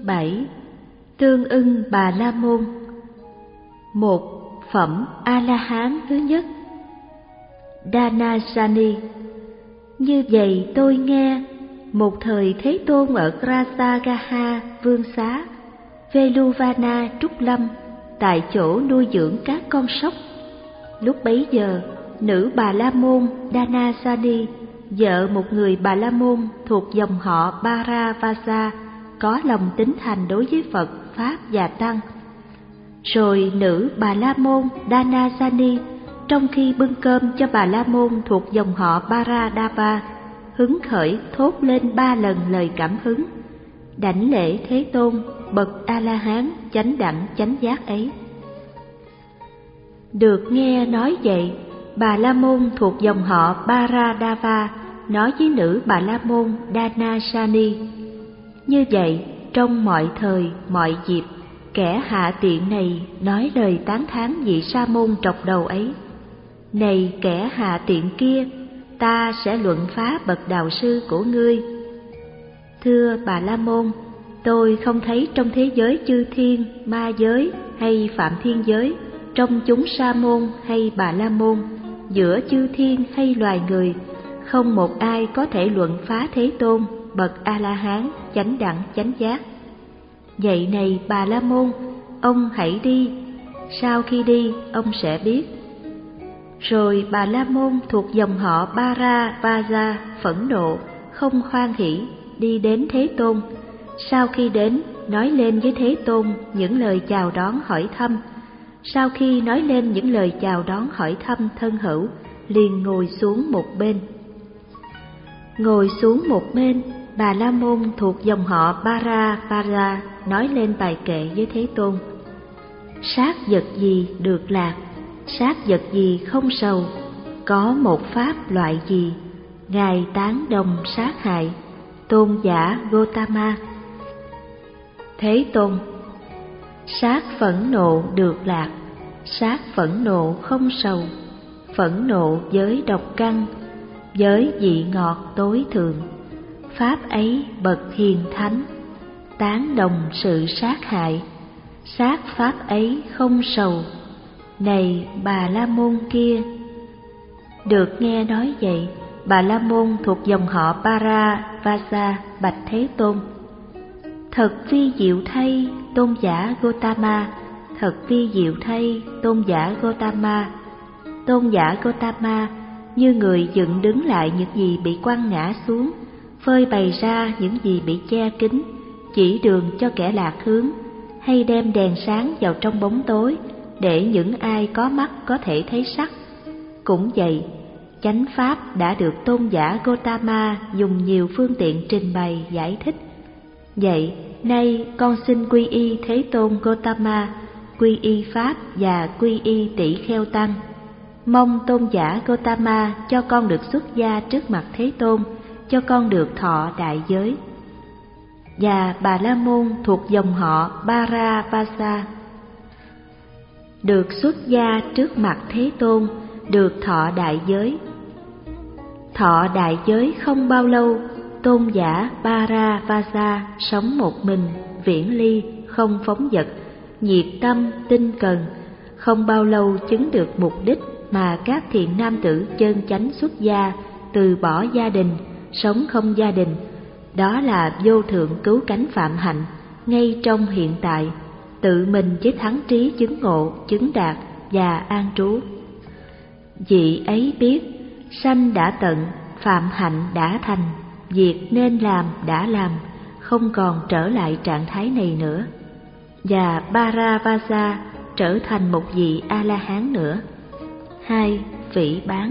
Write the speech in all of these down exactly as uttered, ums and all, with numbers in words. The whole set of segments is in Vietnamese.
bảy. Tương ưng Bà La Môn. Một phẩm A-la-hán thứ nhất. Danasani. Như vậy tôi nghe, một thời Thế Tôn ở Grasagaha Vương Xá, Veluvana Trúc Lâm, tại chỗ nuôi dưỡng các con sóc. Lúc bấy giờ, nữ Bà La Môn Danasani, vợ một người Bà La Môn thuộc dòng họ Bharavasa, có lòng tín thành đối với Phật, Pháp và Tăng. Rồi nữ Bà La Môn Danasani, trong khi bưng cơm cho Bà La Môn thuộc dòng họ Bharadava, hứng khởi thốt lên ba lần lời cảm hứng: đảnh lễ Thế Tôn, bậc A-la-hán chánh đẳng chánh giác ấy. Được nghe nói vậy, Bà La Môn thuộc dòng họ Bharadava nói với nữ Bà La Môn Danasani: như vậy, trong mọi thời, mọi dịp, kẻ hạ tiện này nói lời tán thán vị sa môn trọc đầu ấy. Này kẻ hạ tiện kia, ta sẽ luận phá bậc đạo sư của ngươi. Thưa Bà La Môn, tôi không thấy trong thế giới chư thiên, ma giới hay phạm thiên giới, trong chúng sa môn hay Bà La Môn, giữa chư thiên hay loài người, không một ai có thể luận phá Thế Tôn, bậc A-la-hán chánh đẳng chánh giác. Vậy này Bà La Môn, ông hãy đi, sau khi đi ông sẽ biết. Rồi Bà La Môn thuộc dòng họ Bharavasa phẫn nộ, không hoan hỉ, đi đến Thế Tôn. Sau khi đến, nói lên với Thế Tôn những lời chào đón hỏi thăm. Sau khi nói lên những lời chào đón hỏi thăm thân hữu, liền ngồi xuống một bên. Ngồi xuống một bên, Bà La Môn thuộc dòng họ Bharavasa nói lên bài kệ với Thế Tôn: sát vật gì được lạc, sát vật gì không sầu, có một pháp loại gì, ngài tán đồng sát hại, tôn giả Gotama. Thế Tôn: sát phẫn nộ được lạc, sát phẫn nộ không sầu, phẫn nộ với độc căn, với vị ngọt tối thượng, pháp ấy bậc hiền thánh, tán đồng sự sát hại, sát pháp ấy không sầu. Này Bà La Môn kia. Được nghe nói vậy, Bà La Môn thuộc dòng họ Bharavasa bạch Thế Tôn: thật vi diệu thay tôn giả Gotama, thật vi diệu thay tôn giả Gotama. Tôn giả Gotama như người dựng đứng lại những gì bị quăng ngã xuống, phơi bày ra những gì bị che kín, chỉ đường cho kẻ lạc hướng, hay đem đèn sáng vào trong bóng tối để những ai có mắt có thể thấy sắc. Cũng vậy, chánh pháp đã được tôn giả Gotama dùng nhiều phương tiện trình bày giải thích. Vậy, nay con xin quy y Thế Tôn Gotama, quy y Pháp và quy y Tỷ Kheo Tăng. Mong tôn giả Gotama cho con được xuất gia trước mặt Thế Tôn, cho con được thọ đại giới. Và Bà La Môn thuộc dòng họ Bharavasa được xuất gia trước mặt Thế Tôn, được thọ đại giới. Thọ đại giới không bao lâu, tôn giả Bharavasa sống một mình, viễn ly, không phóng dật, nhiệt tâm, tinh cần. Không bao lâu chứng được mục đích mà các thiện nam tử chân chánh xuất gia, từ bỏ gia đình, sống không gia đình. Đó là vô thượng cứu cánh phạm hạnh, ngay trong hiện tại, tự mình với thắng trí chứng ngộ, chứng đạt và an trú. Vị ấy biết, sanh đã tận, phạm hạnh đã thành, việc nên làm đã làm, không còn trở lại trạng thái này nữa. Và Bharavasa trở thành một vị A-la-hán nữa. Hai, phỉ báng.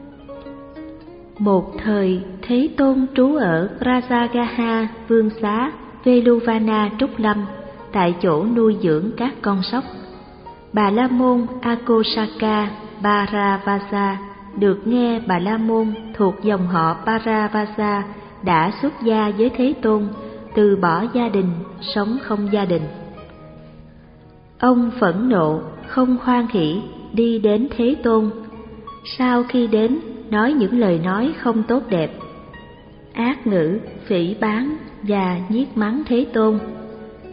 Một thời, Thế Tôn trú ở Rajagaha Vương Xá, Veluvana Trúc Lâm, tại chỗ nuôi dưỡng các con sóc. Bà La Môn Akosaka Bharavasa được nghe Bà La Môn thuộc dòng họ Bharavasa đã xuất gia với Thế Tôn, từ bỏ gia đình, sống không gia đình. Ông phẫn nộ, không hoan hỉ, đi đến Thế Tôn. Sau khi đến, nói những lời nói không tốt đẹp, ác ngữ, phỉ báng và nhiếc mắng Thế Tôn.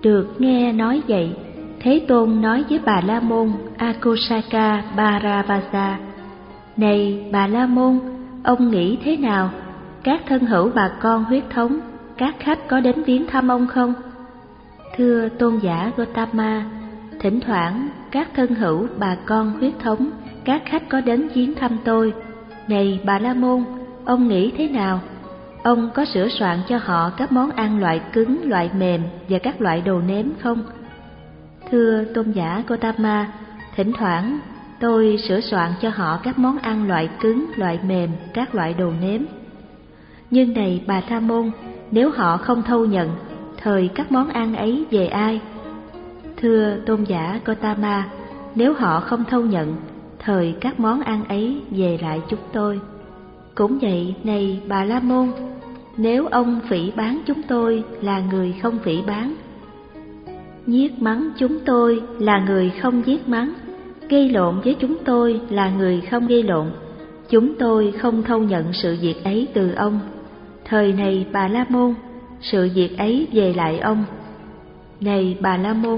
Được nghe nói vậy, Thế Tôn nói với Bà La Môn Akosaka Bharavasa: Này Bà La Môn, ông nghĩ thế nào? Các thân hữu bà con huyết thống, các khách có đến viếng thăm ông không? Thưa tôn giả Gotama, thỉnh thoảng các thân hữu bà con huyết thống, các khách có đến viếng thăm tôi. Này Bà La Môn, ông nghĩ thế nào? Ông có sửa soạn cho họ các món ăn loại cứng, loại mềm và các loại đồ nếm không? Thưa tôn giả Gotama, thỉnh thoảng tôi sửa soạn cho họ các món ăn loại cứng, loại mềm, các loại đồ nếm. Nhưng này Bà La Môn, nếu họ không thâu nhận, thời các món ăn ấy về ai? Thưa tôn giả Gotama, nếu họ không thâu nhận, thời các món ăn ấy về lại chúng tôi. Cũng vậy này Bà La Môn, nếu ông phỉ báng chúng tôi là người không phỉ báng, nhiếc mắng chúng tôi là người không nhiếc mắng, gây lộn với chúng tôi là người không gây lộn, chúng tôi không thâu nhận sự việc ấy từ ông. Thời này Bà La Môn, sự việc ấy về lại ông. Này Bà La Môn,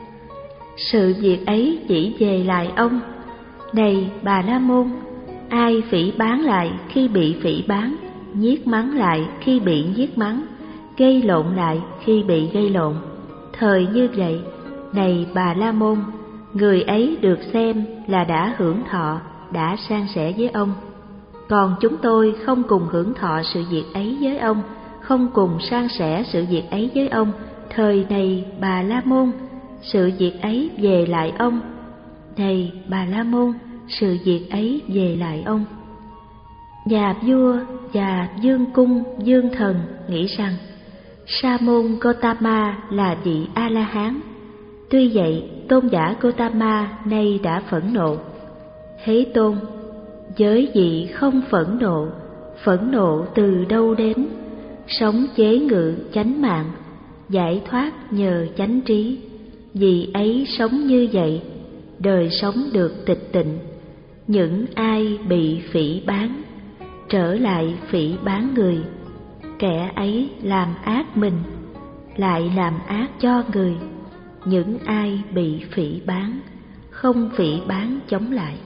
sự việc ấy chỉ về lại ông. Này Bà La Môn, ai phỉ báng lại khi bị phỉ báng, nhiếc mắng lại khi bị nhiếc mắng, gây lộn lại khi bị gây lộn, thời như vậy, này Bà La Môn, người ấy được xem là đã hưởng thọ, đã san sẻ với ông. Còn chúng tôi không cùng hưởng thọ sự việc ấy với ông, không cùng san sẻ sự việc ấy với ông. Thời này Bà La Môn, sự việc ấy về lại ông. Này Bà La Môn, sự việc ấy về lại ông. Nhà vua và vương cung vương thần nghĩ rằng Sa môn Gotama là vị A-la-hán. Tuy vậy, tôn giả Gotama nay đã phẫn nộ. Thế Tôn, với vị không phẫn nộ, phẫn nộ từ đâu đến? Sống chế ngự chánh mạng, giải thoát nhờ chánh trí. Vì ấy sống như vậy, đời sống được tịch tịnh. Những ai bị phỉ báng, trở lại phỉ báng người, kẻ ấy làm ác mình, lại làm ác cho người. Những ai bị phỉ báng, không phỉ báng chống lại,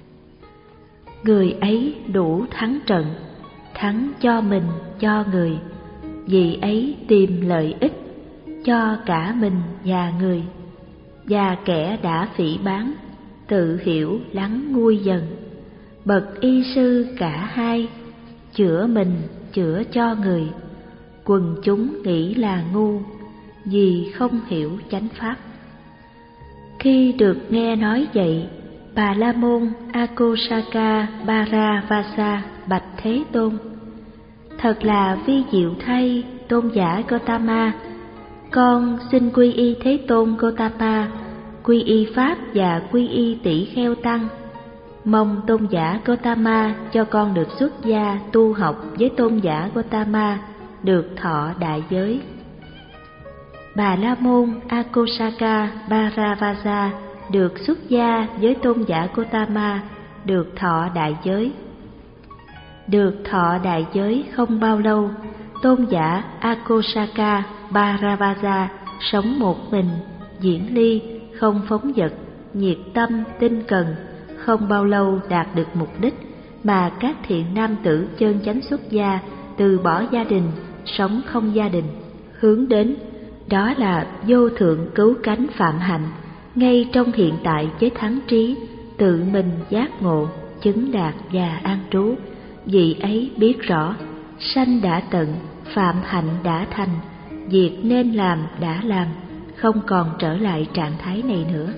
người ấy đủ thắng trận, thắng cho mình, cho người. Vì ấy tìm lợi ích cho cả mình và người. Và kẻ đã phỉ báng, tự hiểu lắng nguôi dần. Bậc y sư cả hai, chữa mình, chữa cho người. Quần chúng nghĩ là ngu, vì không hiểu chánh pháp. Khi được nghe nói vậy, Bà La Môn Akosaka Bharavasa bạch Thế Tôn: Thật là vi diệu thay, tôn giả Gotama. Con xin quy y Thế Tôn Gotama, quy y Pháp và quy y tỷ kheo tăng. Mong tôn giả Gotama cho con được xuất gia tu học với tôn giả Gotama, được thọ đại giới. Bà La Môn Akosaka Bharavasa được xuất gia với tôn giả Gotama, được thọ đại giới. Được thọ đại giới không bao lâu, tôn giả Akosaka Bharavasa sống một mình, diễn ly, không phóng dật, nhiệt tâm, tinh cần. Không bao lâu đạt được mục đích mà các thiện nam tử chân chánh xuất gia, từ bỏ gia đình, sống không gia đình, hướng đến. Đó là vô thượng cứu cánh phạm hạnh, ngay trong hiện tại với thắng trí, tự mình giác ngộ, chứng đạt và an trú. Vì ấy biết rõ, sanh đã tận, phạm hạnh đã thành, việc nên làm đã làm, không còn trở lại trạng thái này nữa.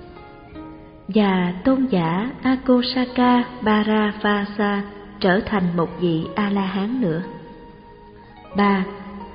Và tôn giả Akosaka Bharavasa trở thành một vị A-la-hán nữa. ba.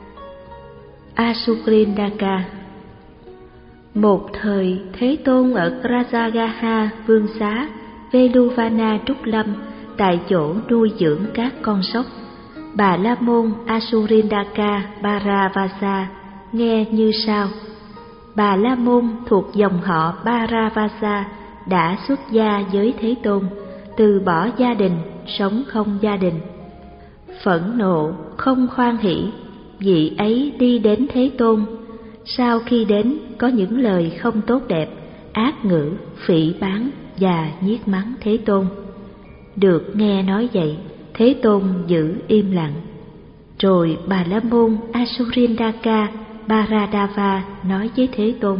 Asukrindaka. Một thời, Thế Tôn ở Rajagaha Vương Xá, Veluvana Trúc Lâm, tại chỗ nuôi dưỡng các con sóc. Bà La Môn Asurindaka Bharavasa nghe như sau: Bà La Môn thuộc dòng họ Bharavasa đã xuất gia với Thế Tôn, từ bỏ gia đình, sống không gia đình. Phẫn nộ, không hoan hỷ, vị ấy đi đến Thế Tôn, sau khi đến có những lời không tốt đẹp, ác ngữ, phỉ báng và nhiếc mắng Thế Tôn. Được nghe nói vậy, Thế Tôn giữ im lặng. Rồi Bà La Môn Asurindaka Baradava nói với Thế Tôn: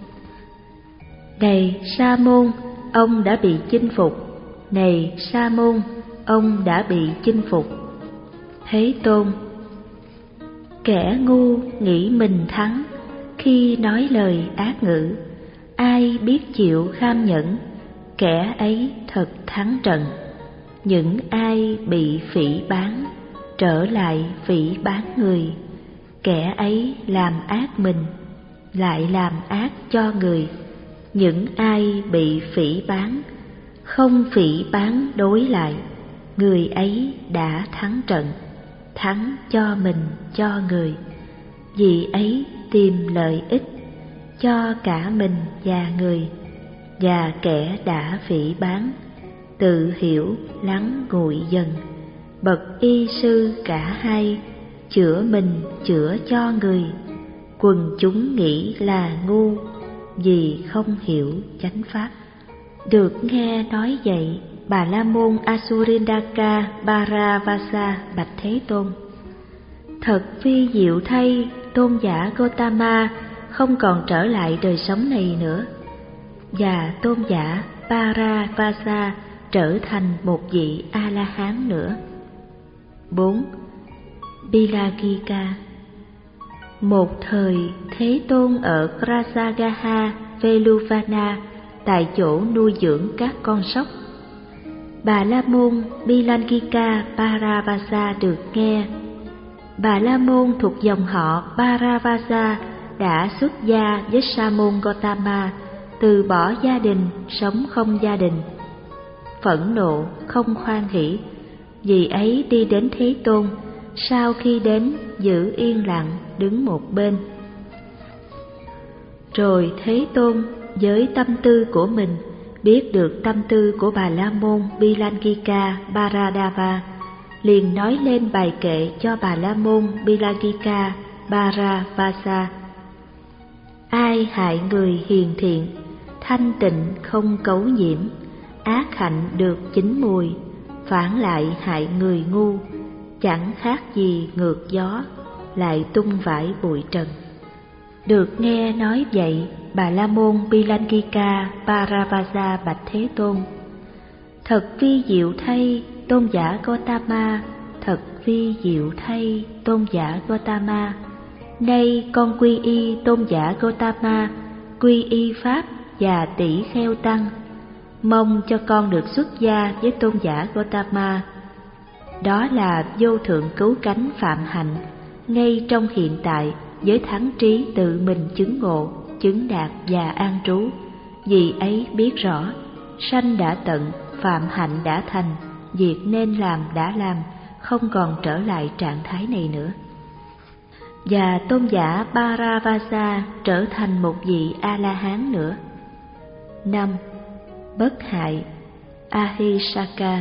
Này Sa môn, ông đã bị chinh phục. Này Sa môn, ông đã bị chinh phục. Thế Tôn: Kẻ ngu nghĩ mình thắng khi nói lời ác ngữ, ai biết chịu kham nhẫn, kẻ ấy thật thắng trận. Những ai bị phỉ báng trở lại phỉ báng người, kẻ ấy làm ác mình lại làm ác cho người. Những ai bị phỉ báng không phỉ báng đối lại, người ấy đã thắng trận, thắng cho mình cho người. Vì ấy tìm lợi ích cho cả mình và người, và kẻ đã phỉ báng tự hiểu lắng nguội dần. Bậc y sư cả hai, chữa mình chữa cho người. Quần chúng nghĩ là ngu vì không hiểu chánh pháp. Được nghe nói vậy, Bà La Môn Asurindaka Baravasa bạch Thế Tôn: Thật vi diệu thay, tôn giả Gotama không còn trở lại đời sống này nữa, và tôn giả Baravasa trở thành một vị A-la-hán nữa. bốn. Bilagika. Một thời, Thế Tôn ở Krasagaha, Veluvana, tại chỗ nuôi dưỡng các con sóc. Bà La Môn Bilagika Paravasa được nghe. Bà La Môn thuộc dòng họ Paravasa đã xuất gia với Sa môn Gotama, từ bỏ gia đình, sống không gia đình. Phẫn nộ, không hoan hỷ, vì ấy đi đến Thế Tôn. Sau khi đến, giữ yên lặng, đứng một bên. Rồi Thế Tôn với tâm tư của mình biết được tâm tư của Bà La Môn Bilagika Baradava, liền nói lên bài kệ cho Bà La Môn Bilagika Baravasa: Ai hại người hiền thiện, thanh tịnh không cấu nhiễm, ác hạnh được chín mùi, phản lại hại người ngu, chẳng khác gì ngược gió, lại tung vải bụi trần. Được nghe nói vậy, Bà La Môn Bilagika Paravasa bạch Thế Tôn: Thật vi diệu thay, tôn giả Gotama, thật vi diệu thay, tôn giả Gotama. Nay con quy y tôn giả Gotama, quy y pháp và tỷ kheo tăng, mong cho con được xuất gia với tôn giả Gotama. Đó là vô thượng cứu cánh phạm hạnh, ngay trong hiện tại, với thắng trí tự mình chứng ngộ, chứng đạt và an trú. Vì ấy biết rõ, sanh đã tận, phạm hạnh đã thành, việc nên làm đã làm, không còn trở lại trạng thái này nữa. Và tôn giả Paravasa trở thành một vị A-la-hán nữa. năm. Bất hại Ahisaka.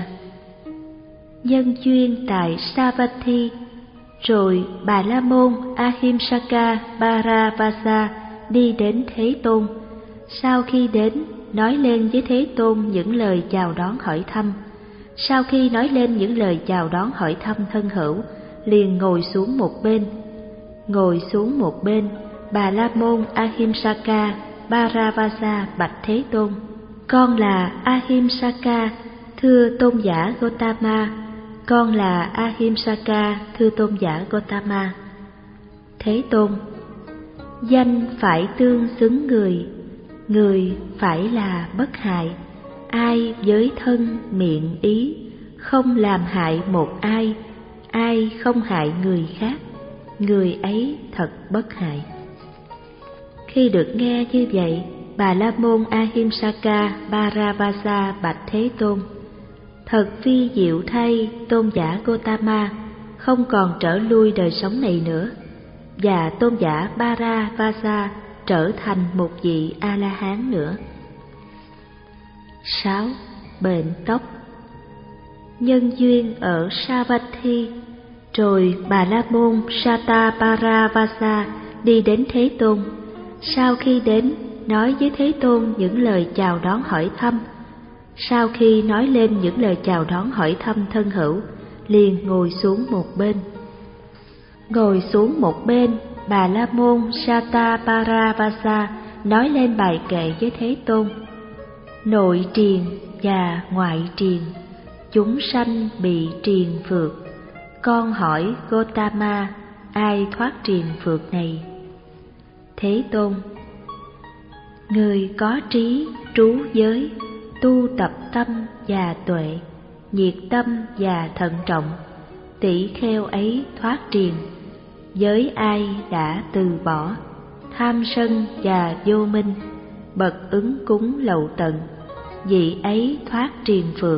Nhân duyên tại Savatthi, rồi Bà La Môn Ahimsaka Paravasa đi đến Thế Tôn. Sau khi đến, nói lên với Thế Tôn những lời chào đón hỏi thăm. Sau khi nói lên những lời chào đón hỏi thăm thân hữu, liền ngồi xuống một bên. Ngồi xuống một bên, Bà La Môn Ahimsaka Paravasa bạch Thế Tôn: Con là Ahimsaka, thưa tôn giả Gotama. Con là Ahimsaka, thưa tôn giả Gotama. Thế Tôn: Danh phải tương xứng người, người phải là bất hại. Ai với thân miệng ý, không làm hại một ai, ai không hại người khác, người ấy thật bất hại. Khi được nghe như vậy, Bà La Môn Ahimsaka Paravasa bạch Thế Tôn: Thật vi diệu thay, tôn giả Gotama không còn trở lui đời sống này nữa, và tôn giả Paravasa trở thành một vị A-la-hán nữa. sáu. Bệnh tóc. Nhân duyên ở Savatthi, rồi Bà La Môn Sataparavasa đi đến Thế Tôn. Sau khi đến, nói với Thế Tôn những lời chào đón hỏi thăm. Sau khi nói lên những lời chào đón hỏi thăm thân hữu, liền ngồi xuống một bên. Ngồi xuống một bên, Bà La Môn Shataparvasa nói lên bài kệ với Thế Tôn. Nội triền và ngoại triền, chúng sanh bị triền phược. Con hỏi Gotama, ai thoát triền phược này? Thế Tôn: người có trí, trú giới, tu tập tâm và tuệ, nhiệt tâm và thận trọng, tỷ kheo ấy thoát triền. Với ai đã từ bỏ tham sân và vô minh, bậc ứng cúng lậu tận, vị ấy thoát triền phược.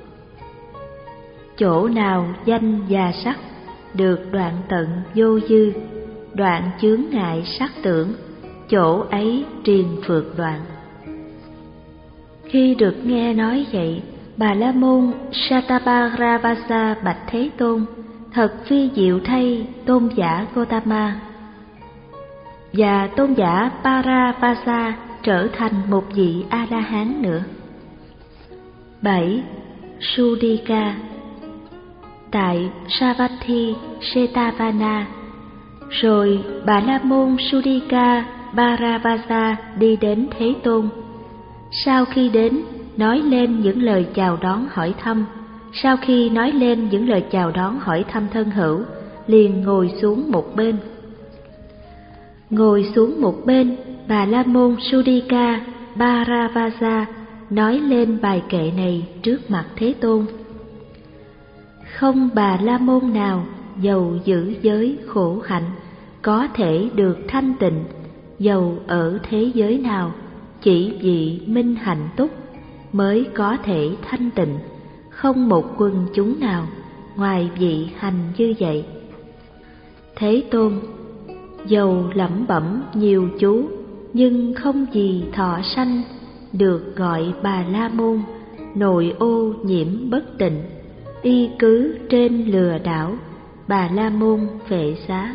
Chỗ nào danh và sắc được đoạn tận vô dư, đoạn chướng ngại sắc tưởng, chỗ ấy triền phược đoạn. Khi được nghe nói vậy, Bà La Môn Shataparvasa bạch Thế Tôn: thật phi diệu thay, tôn giả Gotama. Và tôn giả Paravasa trở thành một vị A-la-hán nữa. bảy. Sudika. Tại Savatthi Setavana, rồi Bà La Môn Sudika Paravasa đi đến Thế Tôn. Sau khi đến, nói lên những lời chào đón hỏi thăm. Sau khi nói lên những lời chào đón hỏi thăm thân hữu, liền ngồi xuống một bên. Ngồi xuống một bên, Bà La Môn Sudika Paravasa nói lên bài kệ này trước mặt Thế Tôn. Không Bà La Môn nào dầu giữ giới khổ hạnh có thể được thanh tịnh, dầu ở thế giới nào, chỉ vì minh hạnh túc mới có thể thanh tịnh. Không một quần chúng nào ngoài vị hành như vậy. Thế Tôn: dầu lẩm bẩm nhiều chú, nhưng không gì thọ sanh, được gọi Bà La Môn, nội ô nhiễm bất tịnh, y cứ trên lừa đảo, Bà La Môn vệ xá.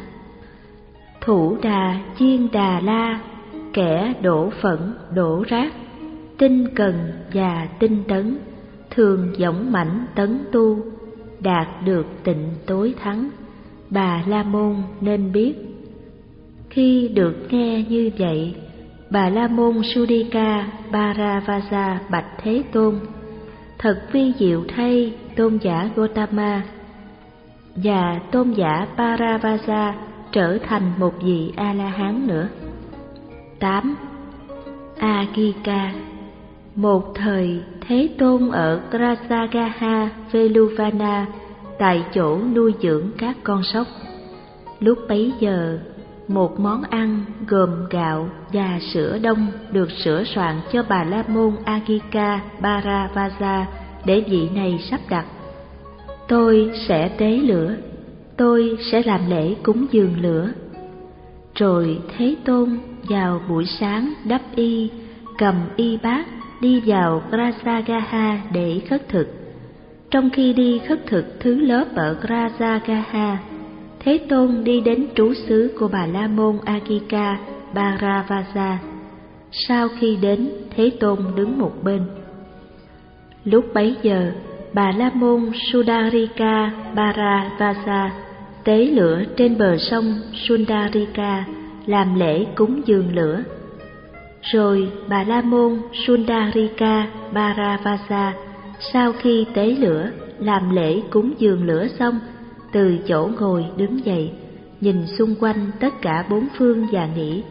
Thủ đà chiên đà la, kẻ đổ phẫn đổ rác, tinh cần và tinh tấn, thường dõng mãnh tấn tu, đạt được tịnh tối thắng, Bà La Môn nên biết. Khi được nghe như vậy, Bà La Môn Sudika Paravasa bạch Thế Tôn: thật vi diệu thay, tôn giả Gotama. Và tôn giả Paravasa trở thành một vị A-la-hán nữa. tám. Agika. Một thời, Thế Tôn ở Grasagaha Veluvana, tại chỗ nuôi dưỡng các con sóc. Lúc bấy giờ, một món ăn gồm gạo và sữa đông được sửa soạn cho Bà La Môn Agika Paravasa để vị này sắp đặt. Tôi sẽ tế lửa, tôi sẽ làm lễ cúng dường lửa. Rồi Thế Tôn vào buổi sáng đắp y, cầm y bát đi vào Grasagaha để khất thực. Trong khi đi khất thực thứ lớp ở Grasagaha, Thế Tôn đi đến trú xứ của Bà La Môn Agika Paravasa. Sau khi đến, Thế Tôn đứng một bên. Lúc bấy giờ, Bà La Môn Sundarika Paravasa tế lửa trên bờ sông Sundarika, làm lễ cúng dường lửa. Rồi Bà La Môn Sundarika Paravasa sau khi tế lửa, làm lễ cúng dường lửa xong, từ chỗ ngồi đứng dậy, nhìn xung quanh tất cả bốn phương và nghĩ: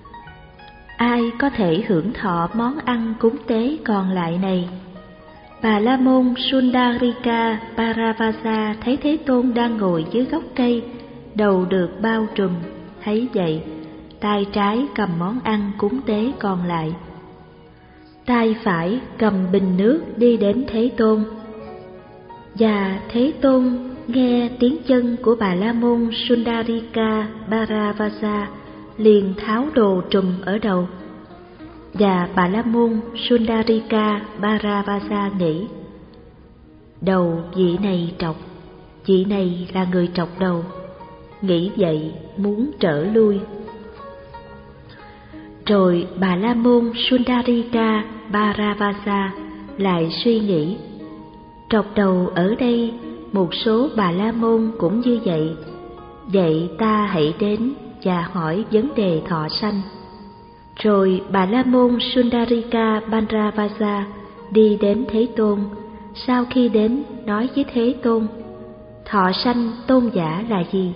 ai có thể hưởng thọ món ăn cúng tế còn lại này? Bà La Môn Sundarika Paravasa thấy Thế Tôn đang ngồi dưới gốc cây, đầu được bao trùm, thấy vậy, tay trái cầm món ăn cúng tế còn lại, tay phải cầm bình nước đi đến Thế Tôn. Và Thế Tôn nghe tiếng chân của Bà La Môn Sundarika Paravasa, liền tháo đồ trùm ở đầu. Và Bà La Môn Sundarika Paravasa nghĩ: đầu vị này trọc, vị này là người trọc đầu. Nghĩ vậy muốn trở lui, Rồi Bà La Môn Sundarika Bharavasa lại suy nghĩ, trọc đầu ở đây một số Bà La Môn cũng như vậy, vậy ta hãy đến và hỏi vấn đề thọ sanh. Rồi Bà La Môn Sundarika Bharavasa đi đến Thế Tôn. Sau khi đến, nói với Thế Tôn, thọ sanh tôn giả là gì?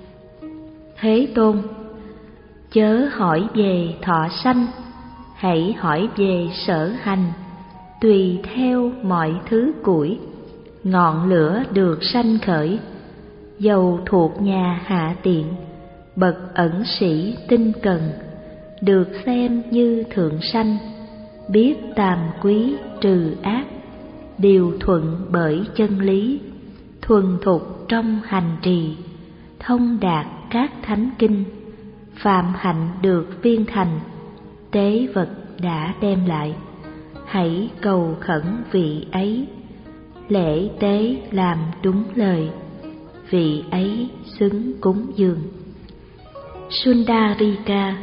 Thế Tôn: chớ hỏi về thọ sanh, hãy hỏi về sở hành. Tùy theo mọi thứ củi, ngọn lửa được sanh khởi. Dầu thuộc nhà hạ tiện, bậc ẩn sĩ tinh cần, được xem như thượng sanh. Biết tàm quý trừ ác, điều thuận bởi chân lý. Thuần thục trong hành trì, thông đạt các thánh kinh. Phạm hạnh được viên thành, tế vật đã đem lại. Hãy cầu khẩn vị ấy, lễ tế làm đúng lời. Vị ấy xứng cúng dường. Sundarika: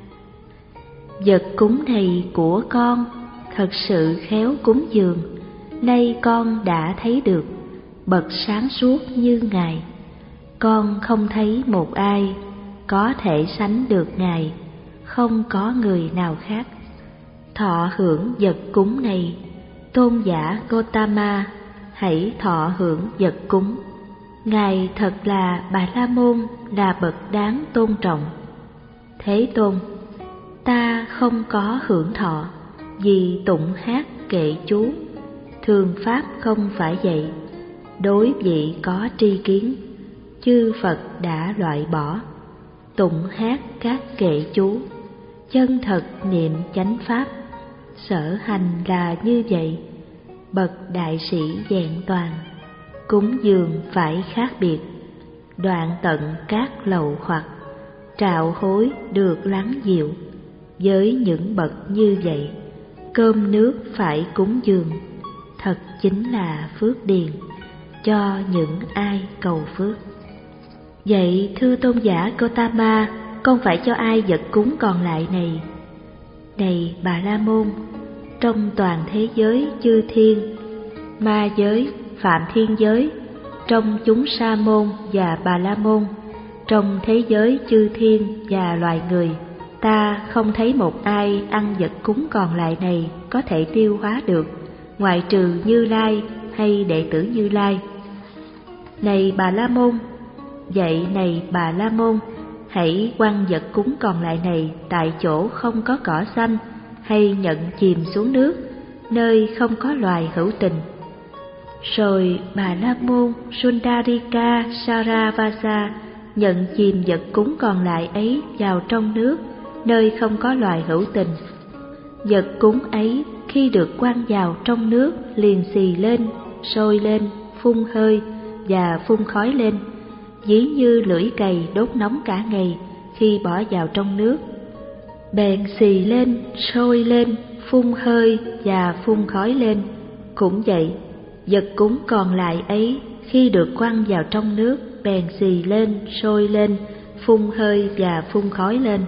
vật cúng này của con thật sự khéo cúng dường. Nay con đã thấy được bậc sáng suốt như Ngài. Con không thấy một ai có thể sánh được Ngài, không có người nào khác. Thọ hưởng vật cúng này, tôn giả Gotama, hãy thọ hưởng vật cúng. Ngài thật là Bà La Môn, là bậc đáng tôn trọng. Thế Tôn: ta không có hưởng thọ, vì tụng hát kệ chú. Thường pháp không phải vậy. Đối vị có tri kiến, chư Phật đã loại bỏ. Tụng hát các kệ chú, chân thật niệm chánh pháp. Sở hành là như vậy, bậc đại sĩ vẹn toàn. Cúng dường phải khác biệt, đoạn tận các lậu hoặc. Trạo hối được lắng dịu, với những bậc như vậy. Cơm nước phải cúng dường, thật chính là phước điền, cho những ai cầu phước. Vậy thưa tôn giả Gotama, con phải cho ai vật cúng còn lại này? Này Bà La Môn, trong toàn thế giới chư thiên, ma giới, phạm thiên giới, trong chúng sa môn và Bà La Môn, trong thế giới chư thiên và loài người, ta không thấy một ai ăn vật cúng còn lại này có thể tiêu hóa được, ngoại trừ Như Lai hay đệ tử Như Lai. Này Bà La Môn, vậy này Bà La Môn, hãy quăng vật cúng còn lại này tại chỗ không có cỏ xanh, hay nhận chìm xuống nước, nơi không có loài hữu tình. Rồi Bà La Môn Sundarika Saravasa nhận chìm vật cúng còn lại ấy vào trong nước, nơi không có loài hữu tình. Vật cúng ấy khi được quăng vào trong nước liền xì lên, sôi lên, phun hơi và phun khói lên, ví như lưỡi cày đốt nóng cả ngày khi bỏ vào trong nước. Bèn xì lên, sôi lên, phun hơi và phun khói lên. Cũng vậy, vật cúng còn lại ấy khi được quăng vào trong nước bèn xì lên, sôi lên, phun hơi và phun khói lên.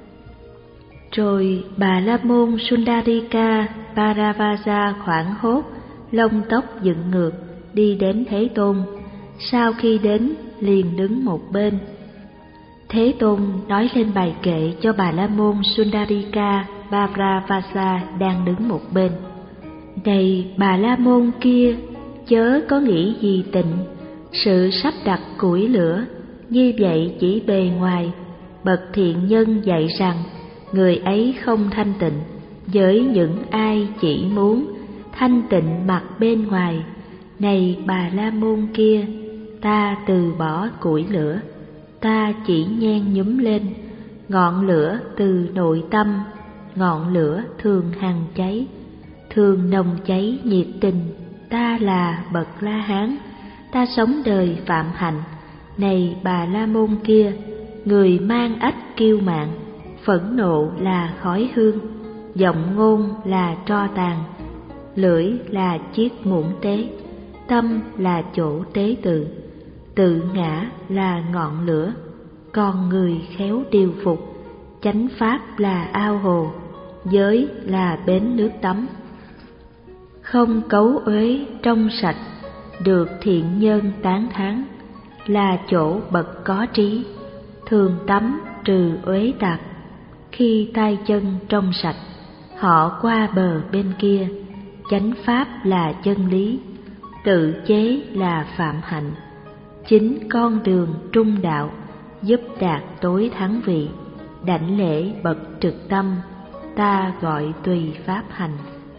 Rồi Bà La Môn Sundarika Bharavasa hoảng hốt, lông tóc dựng ngược, đi đến Thế Tôn. Sau khi đến, liền đứng một bên. Thế Tôn nói lên bài kệ cho Bà La Môn Sundarika Bharavasa đang đứng một bên. Này Bà La Môn kia, chớ có nghĩ gì tịnh, sự sắp đặt củi lửa, như vậy chỉ bề ngoài. Bậc thiện nhân dạy rằng, người ấy không thanh tịnh, với những ai chỉ muốn thanh tịnh mặt bên ngoài. Này Bà La Môn kia, ta từ bỏ củi lửa, ta chỉ nhen nhúm lên. Ngọn lửa từ nội tâm, ngọn lửa thường hằng cháy, thường nồng cháy nhiệt tình. Ta là bậc La Hán, ta sống đời phạm hạnh. Này Bà La Môn kia, người mang ách kiêu mạn, phẫn nộ là khói hương, giọng ngôn là tro tàn, lưỡi là chiếc muỗng tế, tâm là chỗ tế tự, tự ngã là ngọn lửa. Con người khéo điều phục, chánh pháp là ao hồ, giới là bến nước tắm. Không cấu uế trong sạch, được thiện nhân tán thán, là chỗ bậc có trí, thường tắm trừ uế tạp. Khi tay chân trong sạch, họ qua bờ bên kia, chánh pháp là chân lý, tự chế là phạm hạnh. Chính con đường trung đạo, giúp đạt tối thắng vị, đảnh lễ bậc trực tâm, ta gọi tùy pháp hành.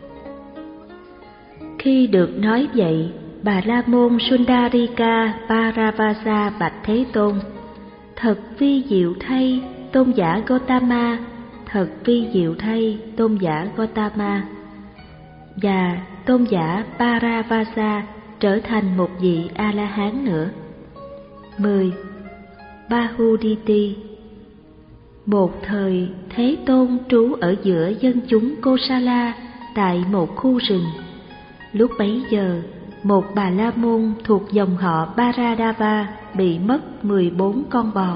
Khi được nói vậy, Bà La Môn Sundarika Paravasa bạch Thế Tôn: Thật vi diệu thay, tôn giả Gotama, thật vi diệu thay, tôn giả Gotama. Và tôn giả Paravasa trở thành một vị A-la-hán nữa. mười. Bahuditi. Một thời, Thế Tôn trú ở giữa dân chúng Kosala tại một khu rừng. Lúc bấy giờ, một Bà La Môn thuộc dòng họ Baradava bị mất mười bốn con bò.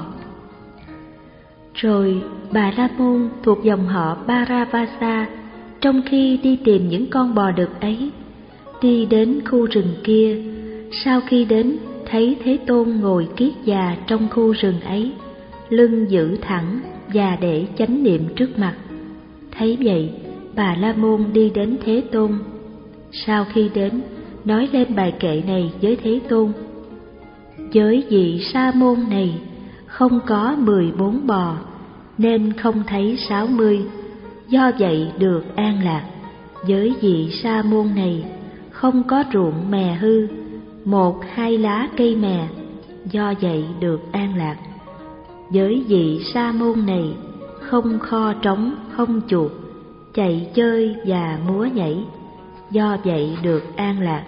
Rồi Bà La Môn thuộc dòng họ Baravasa, trong khi đi tìm những con bò đực ấy, đi đến khu rừng kia. Sau khi đến, thấy Thế Tôn ngồi kiết già trong khu rừng ấy, lưng giữ thẳng và để chánh niệm trước mặt. Thấy vậy, Bà La Môn đi đến Thế Tôn. Sau khi đến, nói lên bài kệ này với Thế Tôn: Với vị sa môn này không có mười bốn bò, nên không thấy sáu mươi, do vậy được an lạc. Với vị sa môn này không có ruộng mè hư, một hai lá cây mè, do vậy được an lạc. Với vị sa môn này không kho trống không chuột, chạy chơi và múa nhảy, do vậy được an lạc.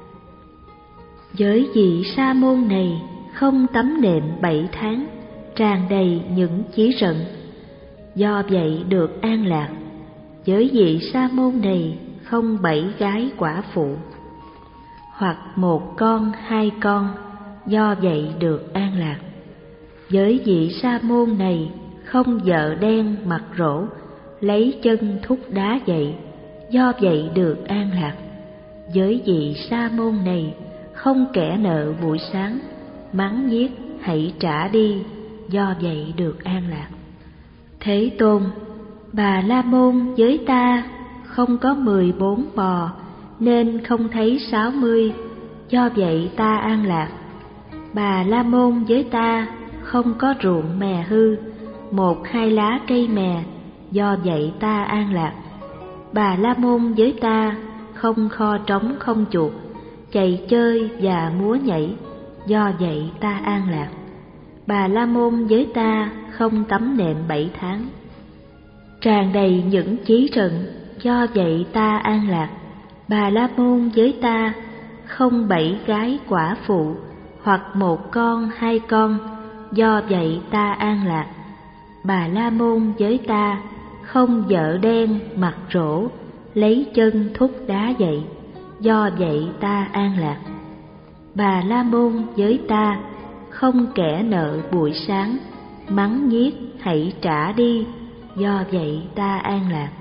Với vị sa môn này không tắm nệm bảy tháng, tràn đầy những chí rận, do vậy được an lạc. Với vị sa môn này không bảy gái quả phụ, hoặc một con hai con, do vậy được an lạc. Với vị sa môn này không vợ đen mặt rỗ, lấy chân thúc đá dậy, do vậy được an lạc. Với vị sa môn này không kẻ nợ buổi sáng, mắng nhiếc hãy trả đi, do vậy được an lạc. Thế Tôn, Bà La Môn với ta không có mười bốn bò, nên không thấy sáu mươi, do vậy ta an lạc. Bà La Môn với ta không có ruộng mè hư, một hai lá cây mè, do vậy ta an lạc. Bà La Môn với ta không kho trống không chuột, chạy chơi và múa nhảy, do vậy ta an lạc. Bà La Môn với ta không tắm nệm bảy tháng, tràn đầy những chí rận, do vậy ta an lạc. Bà La Môn với ta không bảy gái quả phụ, hoặc một con hai con, do vậy ta an lạc. Bà La Môn với ta không vợ đen mặt rỗ, lấy chân thúc đá dậy, do vậy ta an lạc. Bà La Môn với ta không kẻ nợ buổi sáng, mắng nhiếc hãy trả đi, do vậy ta an lạc.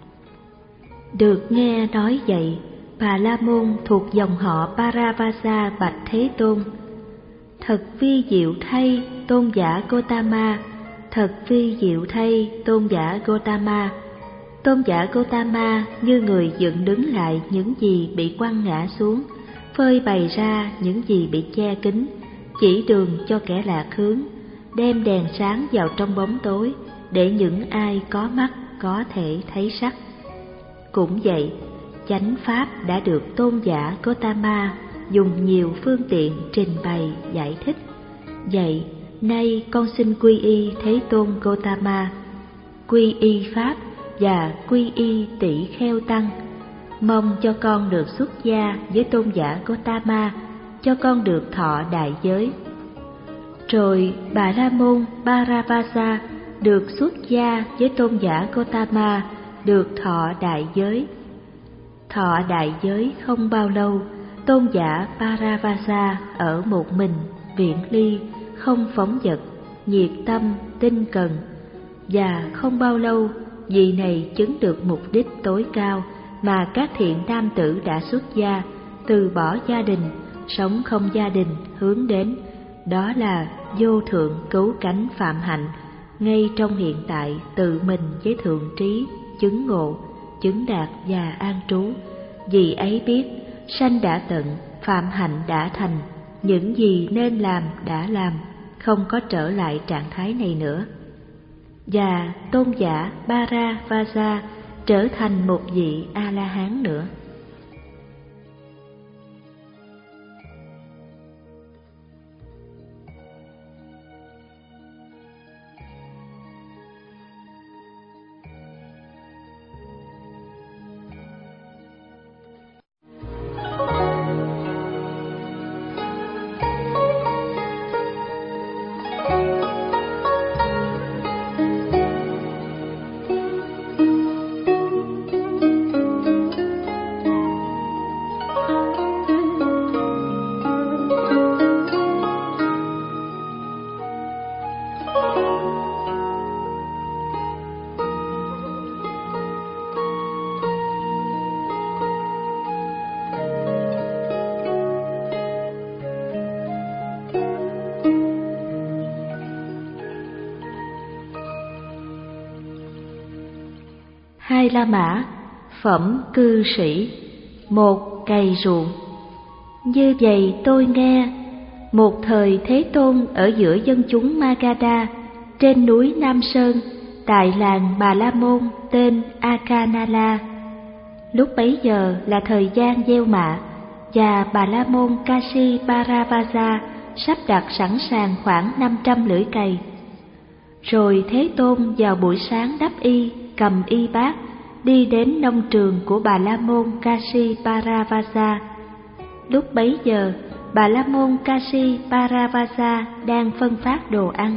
Được nghe nói vậy, Bà La Môn thuộc dòng họ Paravasa bạch Thế Tôn: Thật vi diệu thay, tôn giả Gotama, thật vi diệu thay, tôn giả Gotama. Tôn giả Gotama như người dựng đứng lại những gì bị quăng ngã xuống, phơi bày ra những gì bị che kín, chỉ đường cho kẻ lạc hướng, đem đèn sáng vào trong bóng tối, để những ai có mắt có thể thấy sắc. Cũng vậy, chánh pháp đã được tôn giả Gotama dùng nhiều phương tiện trình bày giải thích. Vậy, nay con xin quy y Thế Tôn Gotama, quy y pháp và quy y tỷ kheo tăng. Mong cho con được xuất gia với tôn giả Gotama, cho con được thọ đại giới. Rồi Bà La Môn Paravasa được xuất gia với tôn giả Gotama, được thọ đại giới. Thọ đại giới không bao lâu, tôn giả Paravasa ở một mình, viễn ly, không phóng dật, nhiệt tâm, tinh cần. Và không bao lâu, vị này chứng được mục đích tối cao mà các thiện nam tử đã xuất gia, từ bỏ gia đình, sống không gia đình hướng đến, đó là vô thượng cứu cánh phạm hạnh, ngay trong hiện tại tự mình với thượng trí, chứng ngộ, chứng đạt và an trú. Vì ấy biết, sanh đã tận, phạm hạnh đã thành, những gì nên làm đã làm, không có trở lại trạng thái này nữa. Và tôn giả Paravaja trở thành một vị A-la-hán nữa. Hai La Mã, phẩm cư sĩ, một cày ruộng. Như vậy tôi nghe, một thời Thế Tôn ở giữa dân chúng Magadha, trên núi Nam Sơn, tại làng Bà La Môn tên Akanala. Lúc bấy giờ là thời gian gieo mạ, và Bà La Môn Kashi Paravaja sắp đặt sẵn sàng khoảng năm trăm lưỡi cày. Rồi Thế Tôn vào buổi sáng đắp y, cầm y bát, đi đến nông trường của Bà La Môn Kashi Paravaja. Lúc bấy giờ, Bà La Môn Kashi Paravaja đang phân phát đồ ăn.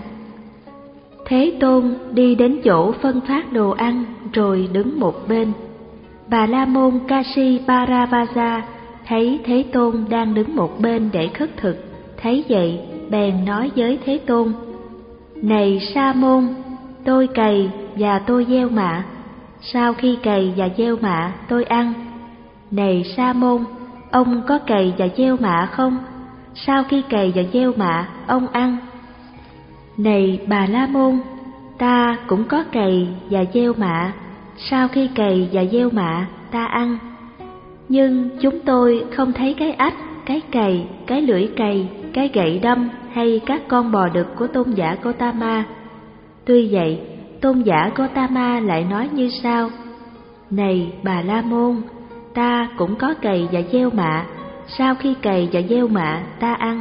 Thế Tôn đi đến chỗ phân phát đồ ăn rồi đứng một bên. Bà La Môn Kashi Paravaja thấy Thế Tôn đang đứng một bên để khất thực, thấy vậy bèn nói với Thế Tôn: Này Sa Môn, tôi cày và tôi gieo mạ. Sau khi cày và gieo mạ tôi ăn. Này Sa Môn, ông có cày và gieo mạ không? Sau khi cày và gieo mạ ông ăn. Này Bà La Môn, ta cũng có cày và gieo mạ. Sau khi cày và gieo mạ ta ăn. Nhưng chúng tôi không thấy cái ách, cái cày, cái lưỡi cày, cái gậy đâm hay các con bò đực của tôn giả Gotama. Tuy vậy, tôn giả Gotama lại nói như sau: Này Bà La Môn, ta cũng có cày và gieo mạ. Sau khi cày và gieo mạ ta ăn.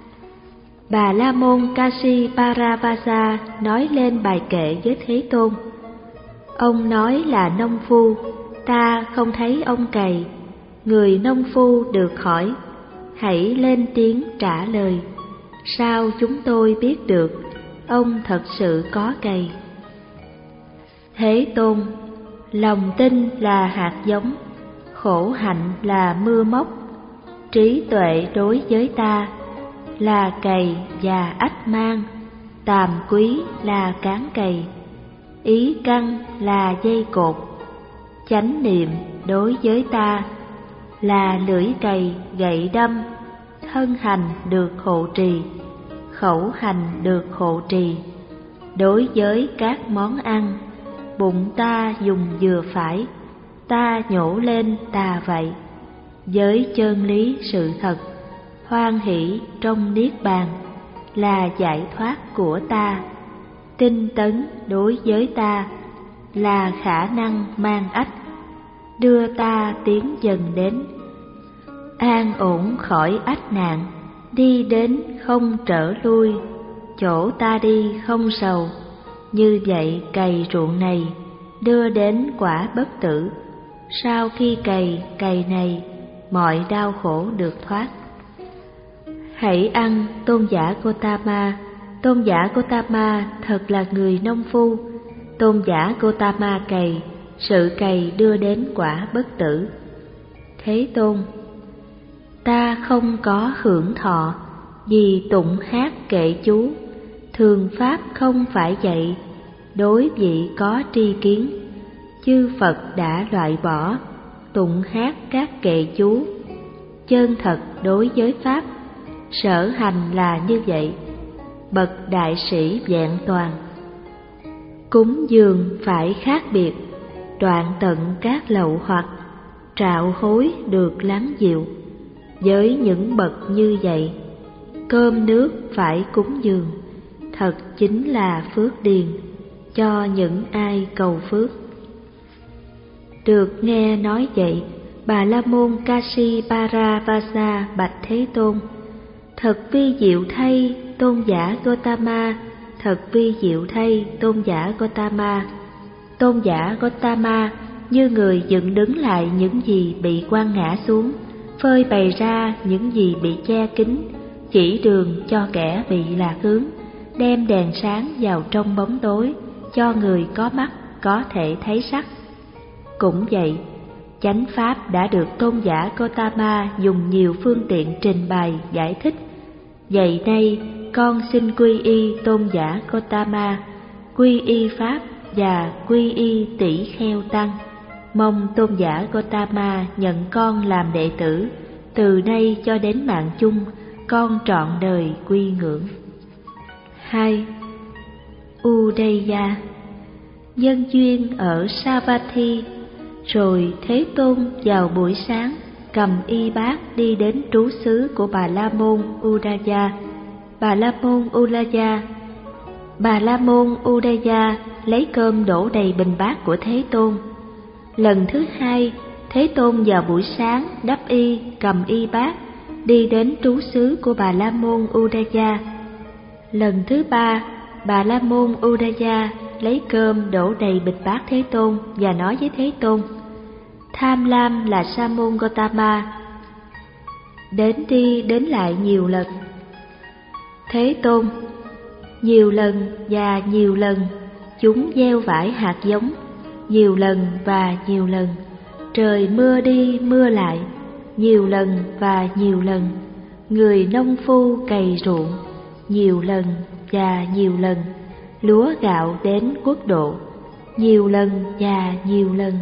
Bà La Môn Kashi Paravaja nói lên bài kệ với Thế Tôn: Ông nói là nông phu, ta không thấy ông cày. Người nông phu được hỏi, hãy lên tiếng trả lời. Sao chúng tôi biết được ông thật sự có cày? Thế Tôn, lòng tin là hạt giống, khổ hạnh là mưa móc, trí tuệ đối với ta là cày và ách mang, tàm quý là cán cày, ý căn là dây cột, chánh niệm đối với ta là lưỡi cày gậy đâm, thân hành được hộ trì, khẩu hành được hộ trì. Đối với các món ăn, bụng ta dùng vừa phải, ta nhổ lên tà vậy. Với chân lý sự thật, hoan hỷ trong niết bàn là giải thoát của ta. Tinh tấn đối với ta là khả năng mang ách, đưa ta tiến dần đến an ổn khỏi ách nạn, đi đến không trở lui, chỗ ta đi không sầu. Như vậy cày ruộng này đưa đến quả bất tử. Sau khi cày cày này, mọi đau khổ được thoát. Hãy ăn tôn giả Gotama. Tôn giả Gotama thật là người nông phu. Tôn giả Gotama cày, sự cày đưa đến quả bất tử. Thế Tôn, ta không có hưởng thọ, vì tụng hát kệ chú, thường pháp không phải dạy, đối vị có tri kiến, chư Phật đã loại bỏ, tụng hát các kệ chú, chân thật đối với Pháp, sở hành là như vậy, bậc đại sĩ vẹn toàn. Cúng dường phải khác biệt, đoạn tận các lậu hoặc, trạo hối được lắng dịu. Với những bậc như vậy, cơm nước phải cúng dường, thật chính là phước điền cho những ai cầu phước. Được nghe nói vậy, Bà La Môn Kashiparavasa bạch Thế Tôn: thật vi diệu thay, tôn giả Gotama, thật vi diệu thay, tôn giả Gotama. Tôn giả Gotama như người dựng đứng lại những gì bị quăng ngã xuống, phơi bày ra những gì bị che kín, chỉ đường cho kẻ bị lạc hướng, đem đèn sáng vào trong bóng tối, cho người có mắt có thể thấy sắc. Cũng vậy, chánh pháp đã được tôn giả Gotama dùng nhiều phương tiện trình bày giải thích. Vậy nay con xin quy y tôn giả Gotama, quy y pháp và quy y tỷ kheo tăng. Mong tôn giả Gotama nhận con làm đệ tử, từ nay cho đến mạng chung, con trọn đời quy ngưỡng. Hai. Udeya. Nhân duyên ở Savatthi, rồi Thế Tôn vào buổi sáng cầm y bát đi đến trú xứ của Bà La Môn Udaya. Bà La Môn Udaya Bà La Môn Udaya lấy cơm đổ đầy bình bát của Thế Tôn. Lần thứ hai, Thế Tôn vào buổi sáng đắp y, cầm y bát đi đến trú xứ của Bà La Môn Udaya. Lần thứ ba, Bà La Môn Udaya lấy cơm đổ đầy bịch bát Thế Tôn và nói với Thế Tôn: tham lam là Sa môn Gotama, đến đi đến lại nhiều lần. Thế Tôn: nhiều lần và nhiều lần chúng gieo vải hạt giống, nhiều lần và nhiều lần trời mưa đi mưa lại, nhiều lần và nhiều lần người nông phu cày ruộng, nhiều lần và nhiều lần lúa gạo đến quốc độ, nhiều lần và nhiều lần